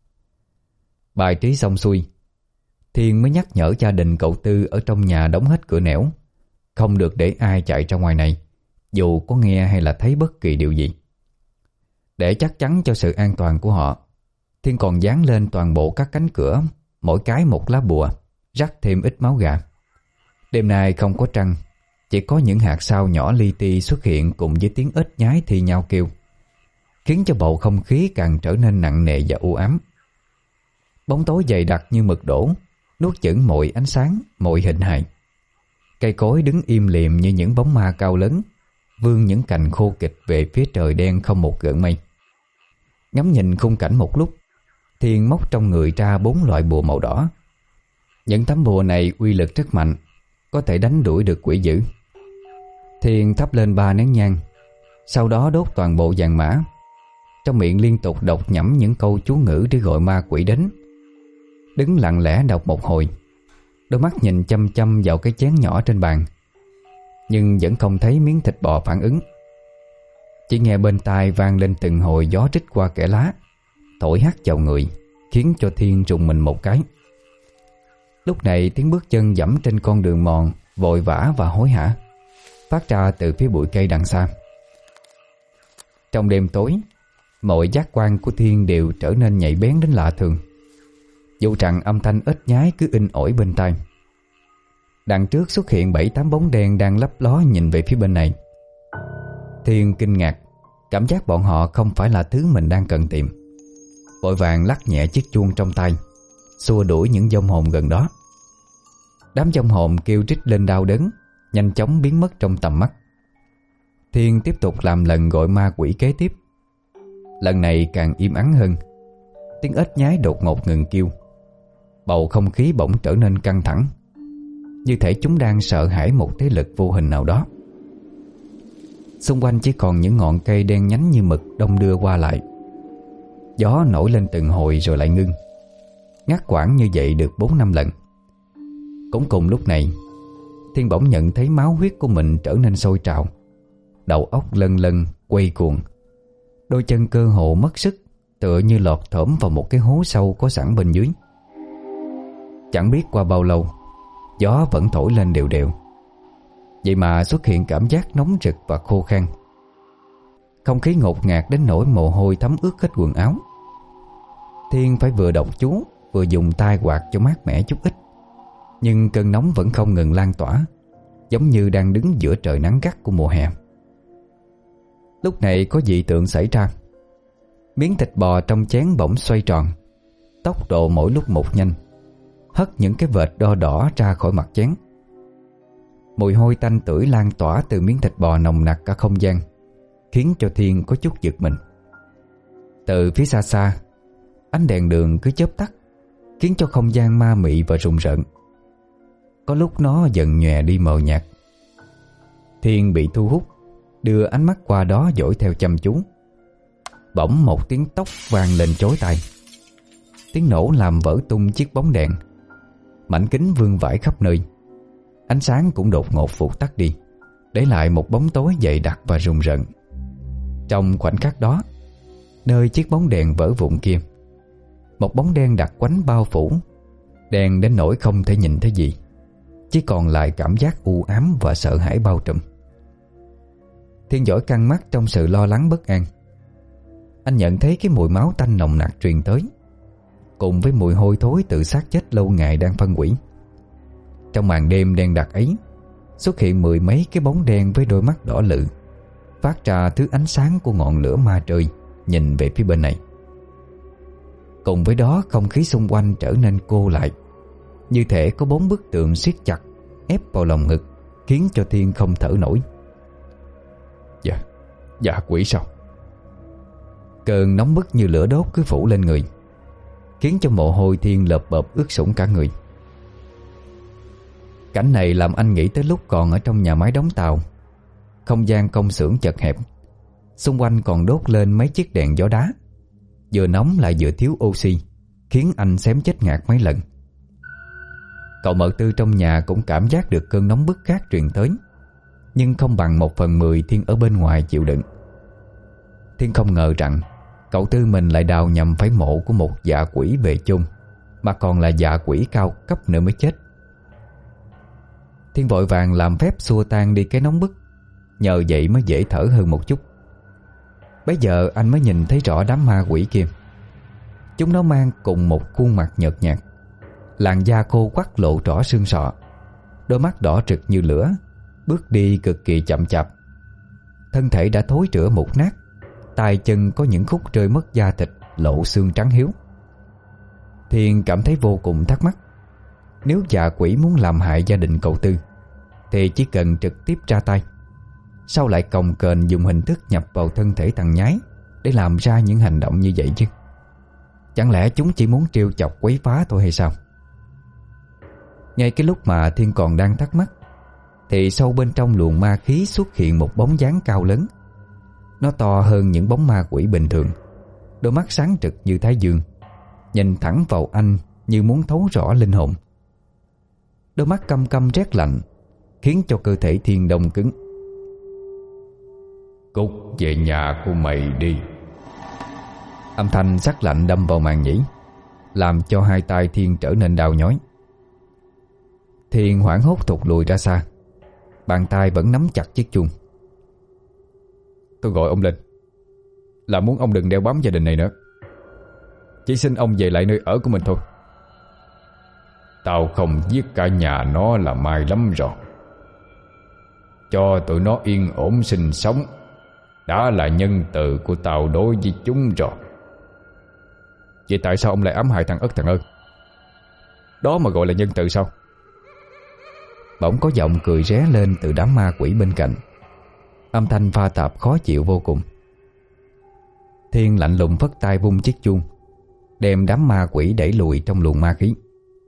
Bài trí xong xuôi, Thiên mới nhắc nhở gia đình cậu Tư ở trong nhà đóng hết cửa nẻo, không được để ai chạy ra ngoài này, dù có nghe hay là thấy bất kỳ điều gì. Để chắc chắn cho sự an toàn của họ, Thiên còn dán lên toàn bộ các cánh cửa mỗi cái một lá bùa, rắc thêm ít máu gà. Đêm nay không có trăng, chỉ có những hạt sao nhỏ li ti xuất hiện cùng với tiếng ếch nhái thi nhau kêu, khiến cho bầu không khí càng trở nên nặng nề và u ám. Bóng tối dày đặc như mực đổ, nuốt chửng mọi ánh sáng, mọi hình hài. Cây cối đứng im lìm như những bóng ma cao lớn, vươn những cành khô kịch về phía trời đen không một gợn mây. Ngắm nhìn khung cảnh một lúc, Thiên móc trong người ra bốn loại bùa màu đỏ. Những tấm bùa này uy lực rất mạnh, có thể đánh đuổi được quỷ dữ. Thiên thắp lên ba nén nhang, sau đó đốt toàn bộ vàng mã, trong miệng liên tục đọc nhẩm những câu chú ngữ để gọi ma quỷ đến. Đứng lặng lẽ đọc một hồi, đôi mắt nhìn chăm chăm vào cái chén nhỏ trên bàn, nhưng vẫn không thấy miếng thịt bò phản ứng. Chỉ nghe bên tai vang lên từng hồi gió rít qua kẽ lá, thổi hắt vào người, khiến cho Thiên rùng mình một cái. Lúc này tiếng bước chân dẫm trên con đường mòn vội vã và hối hả phát ra từ phía bụi cây đằng xa. Trong đêm tối, mọi giác quan của Thiên đều trở nên nhạy bén đến lạ thường, dù rằng âm thanh ếch nhái cứ in ỏi bên tai. Đằng trước xuất hiện bảy tám bóng đen đang lấp ló nhìn về phía bên này. Thiên kinh ngạc, cảm giác bọn họ không phải là thứ mình đang cần tìm, vội vàng lắc nhẹ chiếc chuông trong tay, xua đuổi những vong hồn gần đó. Đám vong hồn kêu rít lên đau đớn, nhanh chóng biến mất trong tầm mắt. Thiên tiếp tục làm lần gọi ma quỷ kế tiếp. Lần này càng im ắng hơn. Tiếng ếch nhái đột ngột ngừng kêu. Bầu không khí bỗng trở nên căng thẳng, như thể chúng đang sợ hãi một thế lực vô hình nào đó. Xung quanh chỉ còn những ngọn cây đen nhánh như mực đong đưa qua lại. Gió nổi lên từng hồi rồi lại ngưng, ngắt quãng như vậy được bốn năm lần. Cũng cùng lúc này, Thiên bỗng nhận thấy máu huyết của mình trở nên sôi trào, đầu óc lân lân quay cuồng, đôi chân cơ hồ mất sức, tựa như lọt thởm vào một cái hố sâu có sẵn bên dưới. Chẳng biết qua bao lâu, gió vẫn thổi lên đều đều, vậy mà xuất hiện cảm giác nóng rực và khô khan. Không khí ngột ngạt đến nỗi mồ hôi thấm ướt hết quần áo. Thiên phải vừa đọc chú vừa dùng tay quạt cho mát mẻ chút ít, nhưng cơn nóng vẫn không ngừng lan tỏa, giống như đang đứng giữa trời nắng gắt của mùa hè. Lúc này có dị tượng xảy ra. Miếng thịt bò trong chén bỗng xoay tròn, tốc độ mỗi lúc một nhanh, hất những cái vệt đo đỏ ra khỏi mặt chén. Mùi hôi tanh tưởi lan tỏa từ miếng thịt bò nồng nặc cả không gian, khiến cho Thiên có chút giật mình. Từ phía xa xa, ánh đèn đường cứ chớp tắt, khiến cho không gian ma mị và rùng rợn. Có lúc nó dần nhòe đi mờ nhạt. Thiên bị thu hút, đưa ánh mắt qua đó dõi theo chăm chú. Bỗng một tiếng tốc vang lên chói tai. Tiếng nổ làm vỡ tung chiếc bóng đèn. Mảnh kính vương vãi khắp nơi. Ánh sáng cũng đột ngột vụt tắt đi, để lại một bóng tối dày đặc và rùng rợn. Trong khoảnh khắc đó, nơi chiếc bóng đèn vỡ vụn kia, một bóng đen đặc quánh bao phủ, đen đến nỗi không thể nhìn thấy gì, chỉ còn lại cảm giác u ám và sợ hãi bao trùm. Thiên dõi căng mắt trong sự lo lắng bất an. Anh nhận thấy cái mùi máu tanh nồng nặc truyền tới, cùng với mùi hôi thối từ xác chết lâu ngày đang phân hủy. Trong màn đêm đen đặc ấy, xuất hiện mười mấy cái bóng đen với đôi mắt đỏ lự, phát ra thứ ánh sáng của ngọn lửa ma trời, nhìn về phía bên này. Cùng với đó, không khí xung quanh trở nên cô lại, như thể có bốn bức tượng siết chặt ép vào lòng ngực, khiến cho Thiên không thở nổi. Dạ, dạ quỷ sao? Cơn nóng bức như lửa đốt cứ phủ lên người, khiến cho mồ hôi Thiên lợp bợp ướt sũng cả người. Cảnh này làm anh nghĩ tới lúc còn ở trong nhà máy đóng tàu. Không gian công xưởng chật hẹp, xung quanh còn đốt lên mấy chiếc đèn gió đá, vừa nóng lại vừa thiếu oxy, khiến anh xém chết ngạt mấy lần. Cậu Mợ Tư trong nhà cũng cảm giác được cơn nóng bức khác truyền tới, nhưng không bằng một phần mười Thiên ở bên ngoài chịu đựng. Thiên không ngờ rằng cậu Tư mình lại đào nhầm phải mộ của một dạ quỷ về chôn, mà còn là dạ quỷ cao cấp nữa mới chết. Thiên vội vàng làm phép xua tan đi cái nóng bức, nhờ vậy mới dễ thở hơn một chút. Bấy giờ anh mới nhìn thấy rõ đám ma quỷ kia. Chúng nó mang cùng một khuôn mặt nhợt nhạt, làn da khô quắt lộ rõ xương sọ, đôi mắt đỏ rực như lửa, bước đi cực kỳ chậm chạp. Thân thể đã thối rữa mục nát, tay chân có những khúc rơi mất da thịt, lộ xương trắng hiếu. Thiên cảm thấy vô cùng thắc mắc. Nếu dạ quỷ muốn làm hại gia đình cậu Tư thì chỉ cần trực tiếp ra tay, sao lại cồng kềnh dùng hình thức nhập vào thân thể thằng nhái để làm ra những hành động như vậy chứ? Chẳng lẽ chúng chỉ muốn trêu chọc quấy phá thôi hay sao? Ngay cái lúc mà Thiên còn đang thắc mắc thì sâu bên trong luồng ma khí xuất hiện một bóng dáng cao lớn. Nó to hơn những bóng ma quỷ bình thường, đôi mắt sáng trực như thái dương, nhìn thẳng vào anh như muốn thấu rõ linh hồn. Đôi mắt căm căm rét lạnh khiến cho cơ thể Thiên đông cứng. Cút về nhà của mày đi. Âm thanh sắc lạnh đâm vào màng nhĩ, làm cho hai tay Thiên trở nên đau nhói. Thiên hoảng hốt thụt lùi ra xa, bàn tay vẫn nắm chặt chiếc chuông. Tôi gọi ông lên là muốn ông đừng đeo bám gia đình này nữa. Chỉ xin ông về lại nơi ở của mình thôi. Tao không giết cả nhà nó là may lắm rồi. Cho tụi nó yên ổn sinh sống đã là nhân từ của tao đối với chúng rồi. Vậy tại sao ông lại ám hại thằng Ất thằng Ơn? Đó mà gọi là nhân từ sao? Bỗng có giọng cười ré lên từ đám ma quỷ bên cạnh, âm thanh pha tạp khó chịu vô cùng. Thiên lạnh lùng phất tay vung chiếc chuông, đem đám ma quỷ đẩy lùi trong luồng ma khí.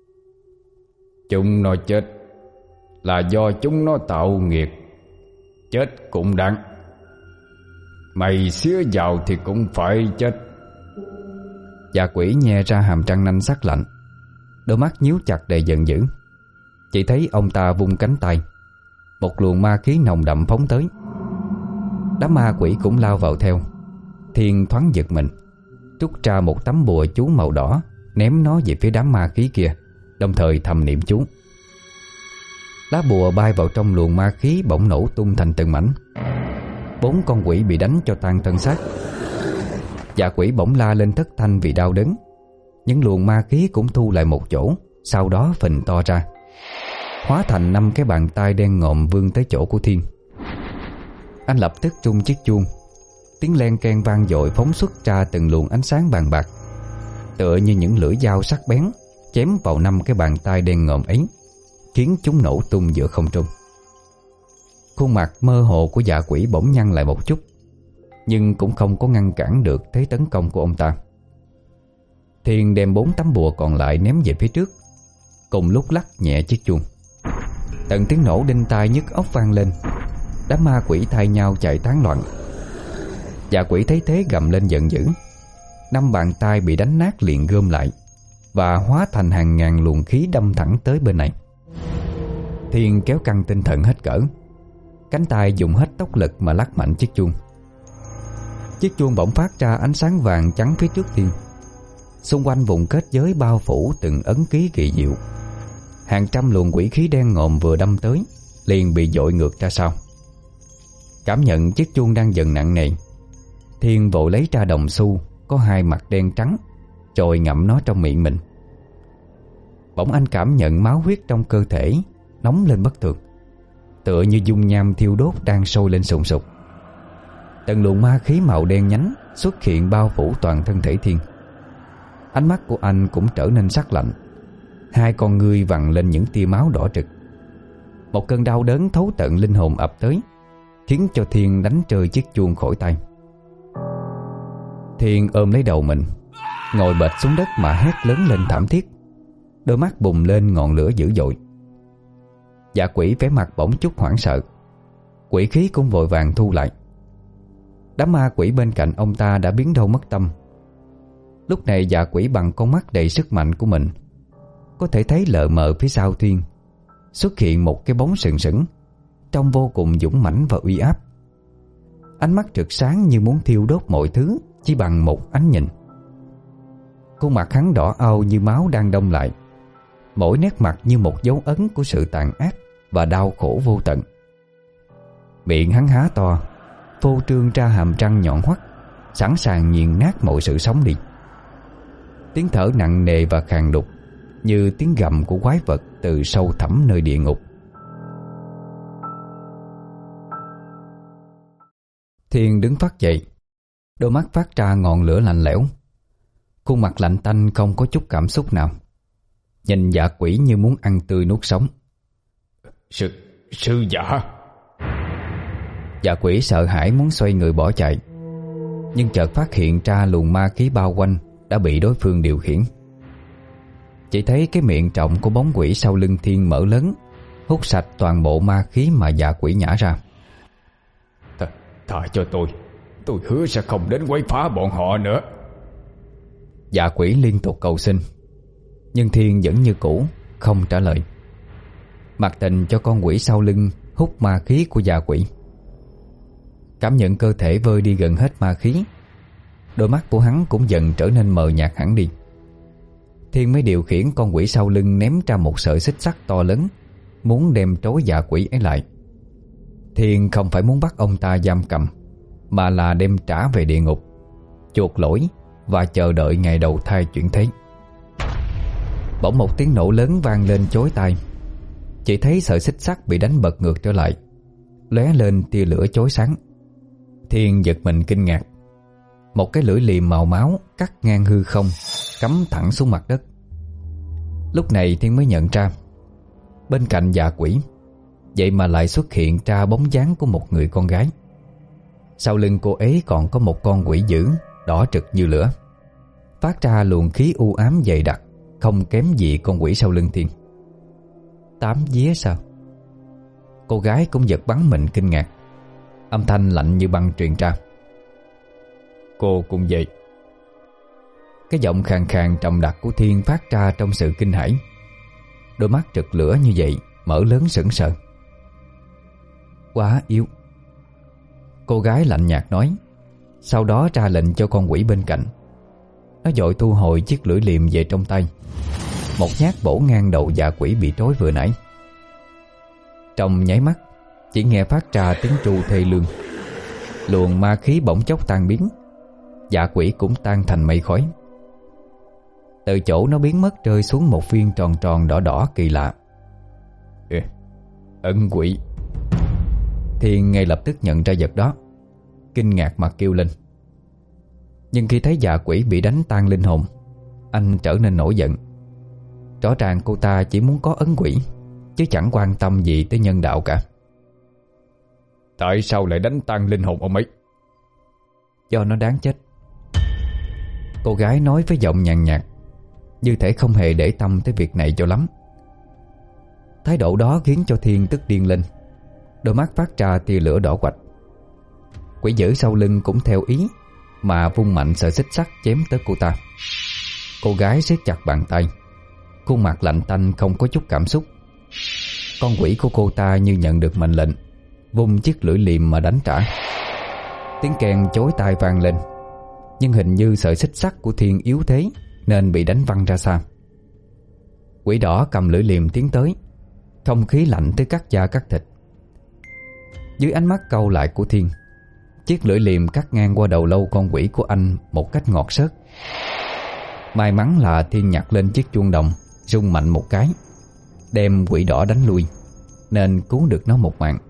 Chúng nó chết là do chúng nó tạo nghiệt, chết cũng đáng. Mày xía vào thì cũng phải chết. Dạ quỷ nhe ra hàm răng nanh sắc lạnh, đôi mắt nhíu chặt đầy giận dữ. Chỉ thấy ông ta vung cánh tay, một luồng ma khí nồng đậm phóng tới. Đám ma quỷ cũng lao vào theo. Thiên thoáng giật mình, rút ra một tấm bùa chú màu đỏ, ném nó về phía đám ma khí kia, đồng thời thầm niệm chú. Lá bùa bay vào trong luồng ma khí bỗng nổ tung thành từng mảnh. Bốn con quỷ bị đánh cho tan thân xác. Dạ quỷ bỗng la lên thất thanh vì đau đớn. Những luồng ma khí cũng thu lại một chỗ, sau đó phình to ra, hóa thành năm cái bàn tay đen ngòm vươn tới chỗ của Thiên. Anh lập tức rung chiếc chuông, tiếng len keng vang dội phóng xuất ra từng luồng ánh sáng vàng bạc, tựa như những lưỡi dao sắc bén chém vào năm cái bàn tay đen ngòm ấy, khiến chúng nổ tung giữa không trung. Khuôn mặt mơ hồ của dạ quỷ bỗng nhăn lại một chút, nhưng cũng không có ngăn cản được thế tấn công của ông ta. Thiên đem bốn tấm bùa còn lại ném về phía trước, cùng lúc lắc nhẹ chiếc chuông. Từng tiếng nổ đinh tai nhức óc vang lên. Đám ma quỷ thay nhau chạy tán loạn. Dạ quỷ thấy thế gầm lên giận dữ. Năm bàn tay bị đánh nát liền gom lại và hóa thành hàng ngàn luồng khí đâm thẳng tới bên này. Thiên kéo căng tinh thần hết cỡ, cánh tay dùng hết tốc lực mà lắc mạnh chiếc chuông. Chiếc chuông bỗng phát ra ánh sáng vàng trắng phía trước Thiên. Xung quanh vùng kết giới bao phủ từng ấn ký kỳ diệu. Hàng trăm luồng quỷ khí đen ngòm vừa đâm tới liền bị dội ngược ra sau. Cảm nhận chiếc chuông đang dần nặng nề, Thiên vội lấy ra đồng xu có hai mặt đen trắng, rồi ngậm nó trong miệng mình. Bỗng anh cảm nhận máu huyết trong cơ thể nóng lên bất thường, tựa như dung nham thiêu đốt đang sôi lên sùng sục. Từng luồng ma khí màu đen nhánh xuất hiện bao phủ toàn thân thể Thiên. Ánh mắt của anh cũng trở nên sắc lạnh, hai con ngươi vằn lên những tia máu đỏ rực. Một cơn đau đớn thấu tận linh hồn ập tới, khiến cho Thiên đánh rơi chiếc chuông khỏi tay. Thiên ôm lấy đầu mình, ngồi bệt xuống đất mà hét lớn lên thảm thiết, đôi mắt bùng lên ngọn lửa dữ dội. Dạ quỷ vẻ mặt bỗng chút hoảng sợ, quỷ khí cũng vội vàng thu lại. Đám ma quỷ bên cạnh ông ta đã biến đâu mất tâm. Lúc này dạ quỷ bằng con mắt đầy sức mạnh của mình có thể thấy lờ mờ phía sau Thiên xuất hiện một cái bóng sừng sững, trông vô cùng dũng mãnh và uy áp. Ánh mắt rực sáng như muốn thiêu đốt mọi thứ chỉ bằng một ánh nhìn. Khuôn mặt hắn đỏ au như máu đang đông lại, mỗi nét mặt như một dấu ấn của sự tàn ác và đau khổ vô tận. Miệng hắn há to, phô trương ra hàm răng nhọn hoắt, sẵn sàng nghiền nát mọi sự sống đi. Tiếng thở nặng nề và khàn đục như tiếng gầm của quái vật từ sâu thẳm nơi địa ngục. Thiên đứng phát dậy, đôi mắt phát ra ngọn lửa lạnh lẽo, khuôn mặt lạnh tanh không có chút cảm xúc nào, nhìn dạ quỷ như muốn ăn tươi nuốt sống. Sư, sư giả. Dạ quỷ sợ hãi muốn xoay người bỏ chạy, nhưng chợt phát hiện ra luồng ma khí bao quanh đã bị đối phương điều khiển. Chỉ thấy cái miệng trọng của bóng quỷ sau lưng Thiên mở lớn, hút sạch toàn bộ ma khí mà dạ quỷ nhả ra. Th Thà cho tôi, tôi hứa sẽ không đến quấy phá bọn họ nữa. Dạ quỷ liên tục cầu xin, nhưng Thiên vẫn như cũ, không trả lời. Mặc tình cho con quỷ sau lưng hút ma khí của dạ quỷ. Cảm nhận cơ thể vơi đi gần hết ma khí, đôi mắt của hắn cũng dần trở nên mờ nhạt hẳn đi. Thiên mới điều khiển con quỷ sau lưng ném ra một sợi xích sắt to lớn, muốn đem trói dạ quỷ ấy lại. Thiên không phải muốn bắt ông ta giam cầm, mà là đem trả về địa ngục, chuộc lỗi và chờ đợi ngày đầu thai chuyển thế. Bỗng một tiếng nổ lớn vang lên chói tai. Chỉ thấy sợi xích sắt bị đánh bật ngược trở lại, lóe lên tia lửa chói sáng. Thiên giật mình kinh ngạc. Một cái lưỡi liềm màu máu cắt ngang hư không, cắm thẳng xuống mặt đất. Lúc này Thiên mới nhận ra, bên cạnh dạ quỷ vậy mà lại xuất hiện ra bóng dáng của một người con gái. Sau lưng cô ấy còn có một con quỷ dữ đỏ trực như lửa, phát ra luồng khí u ám dày đặc, không kém gì con quỷ sau lưng Thiên. Tám vía sao? Cô gái cũng giật bắn mình kinh ngạc. Âm thanh lạnh như băng truyền ra. Cô cũng vậy. Cái giọng khàn khàn trầm đặc của Thiên phát ra trong sự kinh hãi. Đôi mắt rực lửa như vậy mở lớn sững sờ. Quá yếu. Cô gái lạnh nhạt nói, sau đó ra lệnh cho con quỷ bên cạnh. Nó vội thu hồi chiếc lưỡi liềm về trong tay, một nhát bổ ngang đầu dạ quỷ bị trói vừa nãy. Trong nháy mắt, chỉ nghe phát ra tiếng tru thê lương. Luồng ma khí bỗng chốc tan biến, dạ quỷ cũng tan thành mây khói. Từ chỗ nó biến mất rơi xuống một viên tròn tròn đỏ đỏ kỳ lạ. Ê, ẩn quỷ. Thiên ngay lập tức nhận ra vật đó, kinh ngạc mà kêu lên. Nhưng khi thấy dạ quỷ bị đánh tan linh hồn, anh trở nên nổi giận. Rõ ràng cô ta chỉ muốn có ấn quỷ, chứ chẳng quan tâm gì tới nhân đạo cả. Tại sao lại đánh tan linh hồn ông ấy? Do nó đáng chết. Cô gái nói với giọng nhàn nhạt, như thể không hề để tâm tới việc này cho lắm. Thái độ đó khiến cho Thiên tức điên lên, đôi mắt phát ra tia lửa đỏ quạch. Quỷ dữ sau lưng cũng theo ý mà vung mạnh sợi xích sắt chém tới cô ta. Cô gái siết chặt bàn tay, khuôn mặt lạnh tanh không có chút cảm xúc. Con quỷ của cô ta như nhận được mệnh lệnh, vung chiếc lưỡi liềm mà đánh trả. Tiếng kèn chói tai vang lên, nhưng hình như sợi xích sắt của Thiên yếu thế nên bị đánh văng ra xa. Quỷ đỏ cầm lưỡi liềm tiến tới, không khí lạnh tới cắt da cắt thịt. Dưới ánh mắt cau lại của Thiên, chiếc lưỡi liềm cắt ngang qua đầu lâu con quỷ của anh một cách ngọt xớt. May mắn là Thiên nhặt lên chiếc chuông đồng, rung mạnh một cái, đem quỷ đỏ đánh lui, nên cứu được nó một mạng.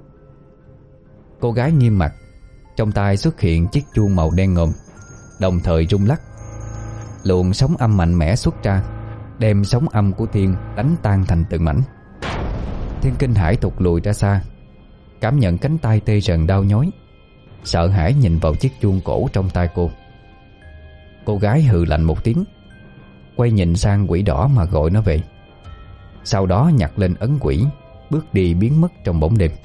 Cô gái nghiêm mặt, trong tay xuất hiện chiếc chuông màu đen ngòm, đồng thời rung lắc. Luồng sóng âm mạnh mẽ xuất ra, đem sóng âm của Thiên đánh tan thành từng mảnh. Thiên kinh hãi tụt lùi ra xa, cảm nhận cánh tay tê rần đau nhói, sợ hãi nhìn vào chiếc chuông cổ trong tay cô. Cô gái hừ lạnh một tiếng, quay nhìn sang quỷ đỏ mà gọi nó về. Sau đó nhặt lên ấn quỷ, bước đi biến mất trong bóng đêm.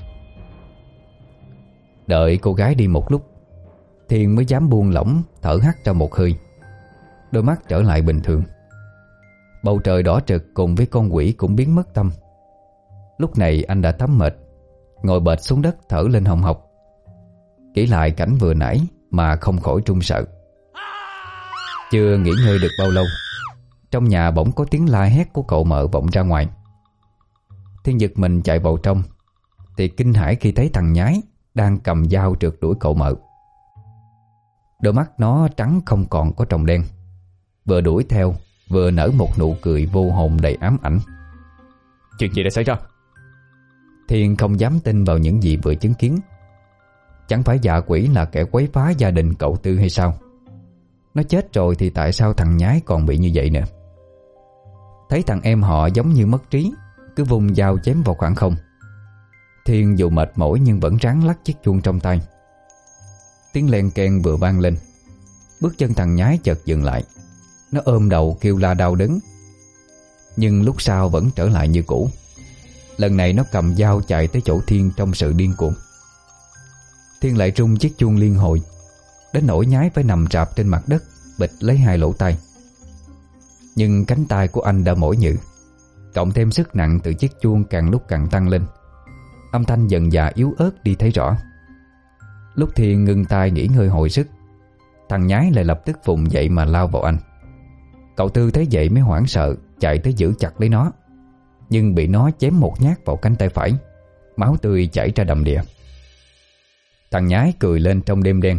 Đợi cô gái đi một lúc, Thiên mới dám buông lỏng thở hắt ra một hơi. Đôi mắt trở lại bình thường. Bầu trời đỏ trực cùng với con quỷ cũng biến mất tâm. Lúc này anh đã tắm mệt, ngồi bệt xuống đất thở lên hồng hộc. Nghĩ lại cảnh vừa nãy mà không khỏi run sợ. Chưa nghỉ ngơi được bao lâu, trong nhà bỗng có tiếng la hét của cậu mợ vọng ra ngoài. Thiên giật mình chạy vào trong, thì kinh hãi khi thấy thằng nhái đang cầm dao rượt đuổi cậu mợ. Đôi mắt nó trắng không còn có tròng đen, vừa đuổi theo vừa nở một nụ cười vô hồn đầy ám ảnh. Chuyện gì đã xảy ra? Thiên không dám tin vào những gì vừa chứng kiến. Chẳng phải dạ quỷ là kẻ quấy phá gia đình cậu Tư hay sao? Nó chết rồi thì tại sao thằng nhái còn bị như vậy nữa? Thấy thằng em họ giống như mất trí, cứ vùng dao chém vào khoảng không. Thiên dù mệt mỏi nhưng vẫn ráng lắc chiếc chuông trong tay. Tiếng len keng vừa vang lên, bước chân thằng nhái chợt dừng lại. Nó ôm đầu kêu la đau đớn, nhưng lúc sau vẫn trở lại như cũ. Lần này nó cầm dao chạy tới chỗ Thiên trong sự điên cuồng. Thiên lại rung chiếc chuông liên hồi, đến nỗi nhái phải nằm rạp trên mặt đất, bịch lấy hai lỗ tai. Nhưng cánh tay của anh đã mỏi nhừ, cộng thêm sức nặng từ chiếc chuông càng lúc càng tăng lên. Âm thanh dần dà yếu ớt đi thấy rõ. Lúc Thiên ngưng tay nghỉ ngơi hồi sức, thằng nhái lại lập tức vùng dậy mà lao vào anh. Cậu Tư thấy vậy mới hoảng sợ chạy tới giữ chặt lấy nó, nhưng bị nó chém một nhát vào cánh tay phải, máu tươi chảy ra đầm đìa. Thằng nhái cười lên trong đêm đen.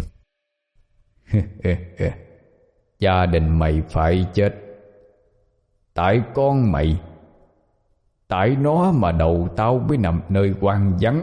Gia đình mày phải chết, tại con mày, tại nó mà đầu tao mới nằm nơi hoang vắng.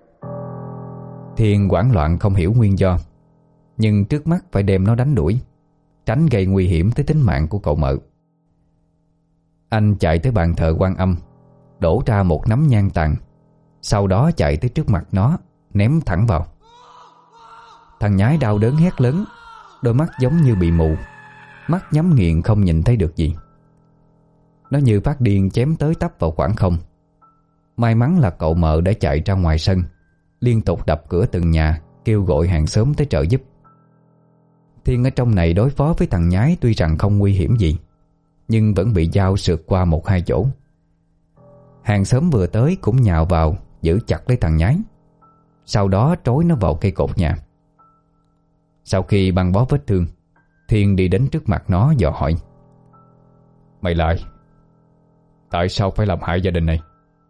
Thiên hoảng loạn không hiểu nguyên do, nhưng trước mắt phải đem nó đánh đuổi, tránh gây nguy hiểm tới tính mạng của cậu mợ. Anh chạy tới bàn thờ Quan Âm, đổ ra một nắm nhang tàn, sau đó chạy tới trước mặt nó, ném thẳng vào. Thằng nhái đau đớn hét lớn, đôi mắt giống như bị mù, mắt nhắm nghiền không nhìn thấy được gì. Nó như phát điên chém tới tấp vào khoảng không. May mắn là cậu mợ đã chạy ra ngoài sân, liên tục đập cửa từng nhà, kêu gọi hàng xóm tới trợ giúp. Thiên ở trong này đối phó với thằng nhái tuy rằng không nguy hiểm gì, nhưng vẫn bị dao sượt qua một hai chỗ. Hàng xóm vừa tới cũng nhào vào giữ chặt lấy thằng nhái, sau đó trói nó vào cây cột nhà. Sau khi băng bó vết thương, Thiên đi đến trước mặt nó dò hỏi: Mày lại, tại sao phải làm hại gia đình này?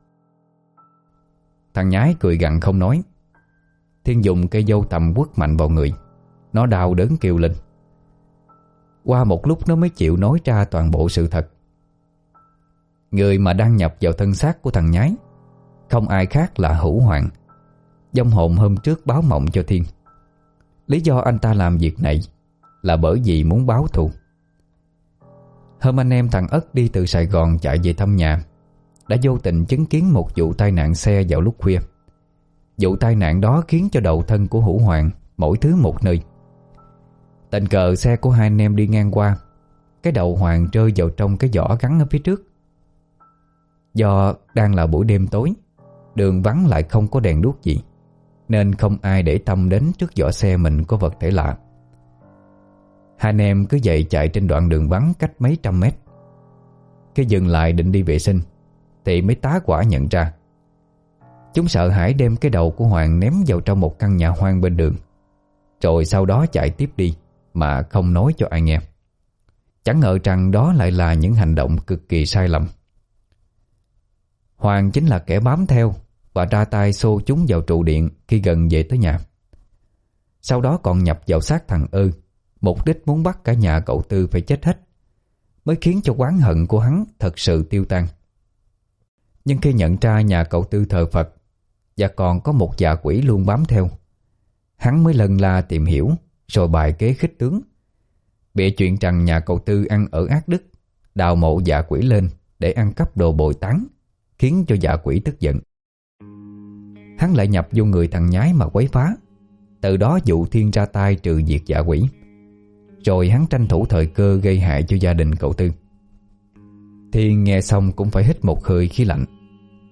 Thằng nhái cười gằn không nói. Thiên dùng cây dâu tằm quất mạnh vào người, nó đau đớn kêu lên. Qua một lúc nó mới chịu nói ra toàn bộ sự thật. Người mà đang nhập vào thân xác của thằng nhái không ai khác là Hữu Hoàng, vong hồn hôm trước báo mộng cho Thiên. Lý do anh ta làm việc này là bởi vì muốn báo thù. Hôm anh em thằng Ất đi từ Sài Gòn chạy về thăm nhà, đã vô tình chứng kiến một vụ tai nạn xe vào lúc khuya. Vụ tai nạn đó khiến cho đầu thân của Hữu Hoàng mỗi thứ một nơi. Tình cờ xe của hai anh em đi ngang qua, cái đầu Hoàng rơi vào trong cái giỏ gắn ở phía trước. Do đang là buổi đêm tối, đường vắng lại không có đèn đuốc gì, nên không ai để tâm đến trước giỏ xe mình có vật thể lạ. Hai anh em cứ vậy chạy trên đoạn đường vắng cách mấy trăm mét. Khi dừng lại định đi vệ sinh thì mới tá quả nhận ra. Chúng sợ hãi đem cái đầu của Hoàng ném vào trong một căn nhà hoang bên đường, rồi sau đó chạy tiếp đi mà không nói cho ai nghe. Chẳng ngờ rằng đó lại là những hành động cực kỳ sai lầm. Hoàng chính là kẻ bám theo và ra tay xô chúng vào trụ điện khi gần về tới nhà. Sau đó còn nhập vào xác thằng Ơ, mục đích muốn bắt cả nhà cậu Tư phải chết hết, mới khiến cho oán hận của hắn thật sự tiêu tan. Nhưng khi nhận ra nhà cậu Tư thờ Phật và còn có một dạ quỷ luôn bám theo, hắn mới lần la tìm hiểu, rồi bài kế khích tướng, bịa chuyện rằng nhà cậu Tư ăn ở ác đức, đào mộ dạ quỷ lên để ăn cắp đồ bồi táng, khiến cho dạ quỷ tức giận. Hắn lại nhập vô người thằng nhái mà quấy phá, từ đó dụ Thiên ra tay trừ diệt dạ quỷ. Rồi hắn tranh thủ thời cơ gây hại cho gia đình cậu Tư. Thiên nghe xong cũng phải hít một hơi khí lạnh.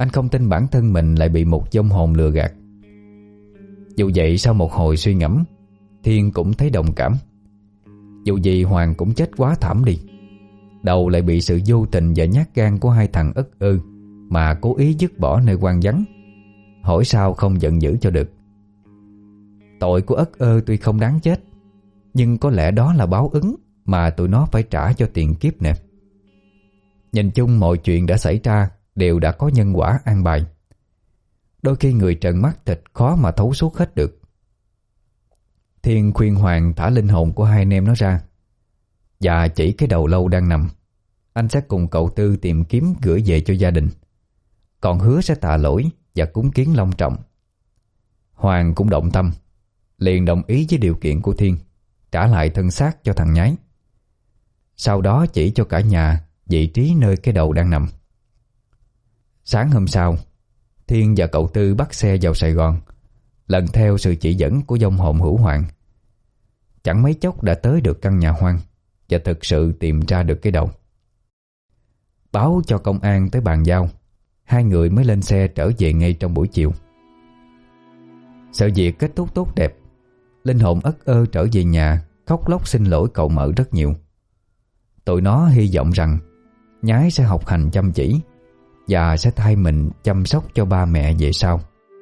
Anh không tin bản thân mình lại bị một vong hồn lừa gạt. Dù vậy, sau một hồi suy ngẫm, Thiên cũng thấy đồng cảm. Dù gì Hoàng cũng chết quá thảm đi, đầu lại bị sự vô tình và nhát gan của hai thằng ất ơ mà cố ý dứt bỏ nơi hoang vắng. Hỏi sao không giận dữ cho được. Tội của ất ơ tuy không đáng chết, nhưng có lẽ đó là báo ứng mà tụi nó phải trả cho tiền kiếp nè. Nhìn chung mọi chuyện đã xảy ra đều đã có nhân quả an bài. Đôi khi người trần mắt thịt khó mà thấu suốt hết được. Thiên khuyên Hoàng thả linh hồn của hai anh em nó ra và chỉ cái đầu lâu đang nằm. Anh sẽ cùng cậu Tư tìm kiếm gửi về cho gia đình, còn hứa sẽ tạ lỗi và cúng kiến long trọng. Hoàng cũng động tâm, liền đồng ý với điều kiện của Thiên, trả lại thân xác cho thằng nhái. Sau đó chỉ cho cả nhà vị trí nơi cái đầu đang nằm. Sáng hôm sau, Thiên và cậu Tư bắt xe vào Sài Gòn, lần theo sự chỉ dẫn của vong hồn Hữu Hoàng. Chẳng mấy chốc đã tới được căn nhà hoang và thực sự tìm ra được cái đầu. Báo cho công an tới bàn giao, hai người mới lên xe trở về ngay trong buổi chiều. Sự việc kết thúc tốt đẹp. Linh hồn ất ơ trở về nhà khóc lóc xin lỗi cậu Mợ rất nhiều. Tụi nó hy vọng rằng nhái sẽ học hành chăm chỉ và sẽ thay mình chăm sóc cho ba mẹ về sau.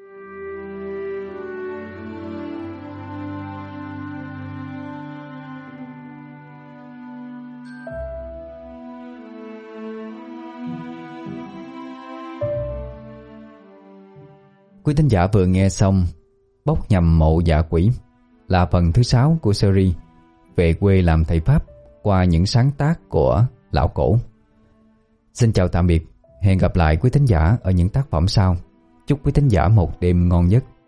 Quý thính giả vừa nghe xong Bốc Nhầm Mộ Dạ Quỷ là phần thứ sáu của series Về Quê Làm Thầy Pháp qua những sáng tác của Lão Cổ. Xin chào tạm biệt, hẹn gặp lại quý thính giả ở những tác phẩm sau. Chúc quý thính giả một đêm ngon giấc.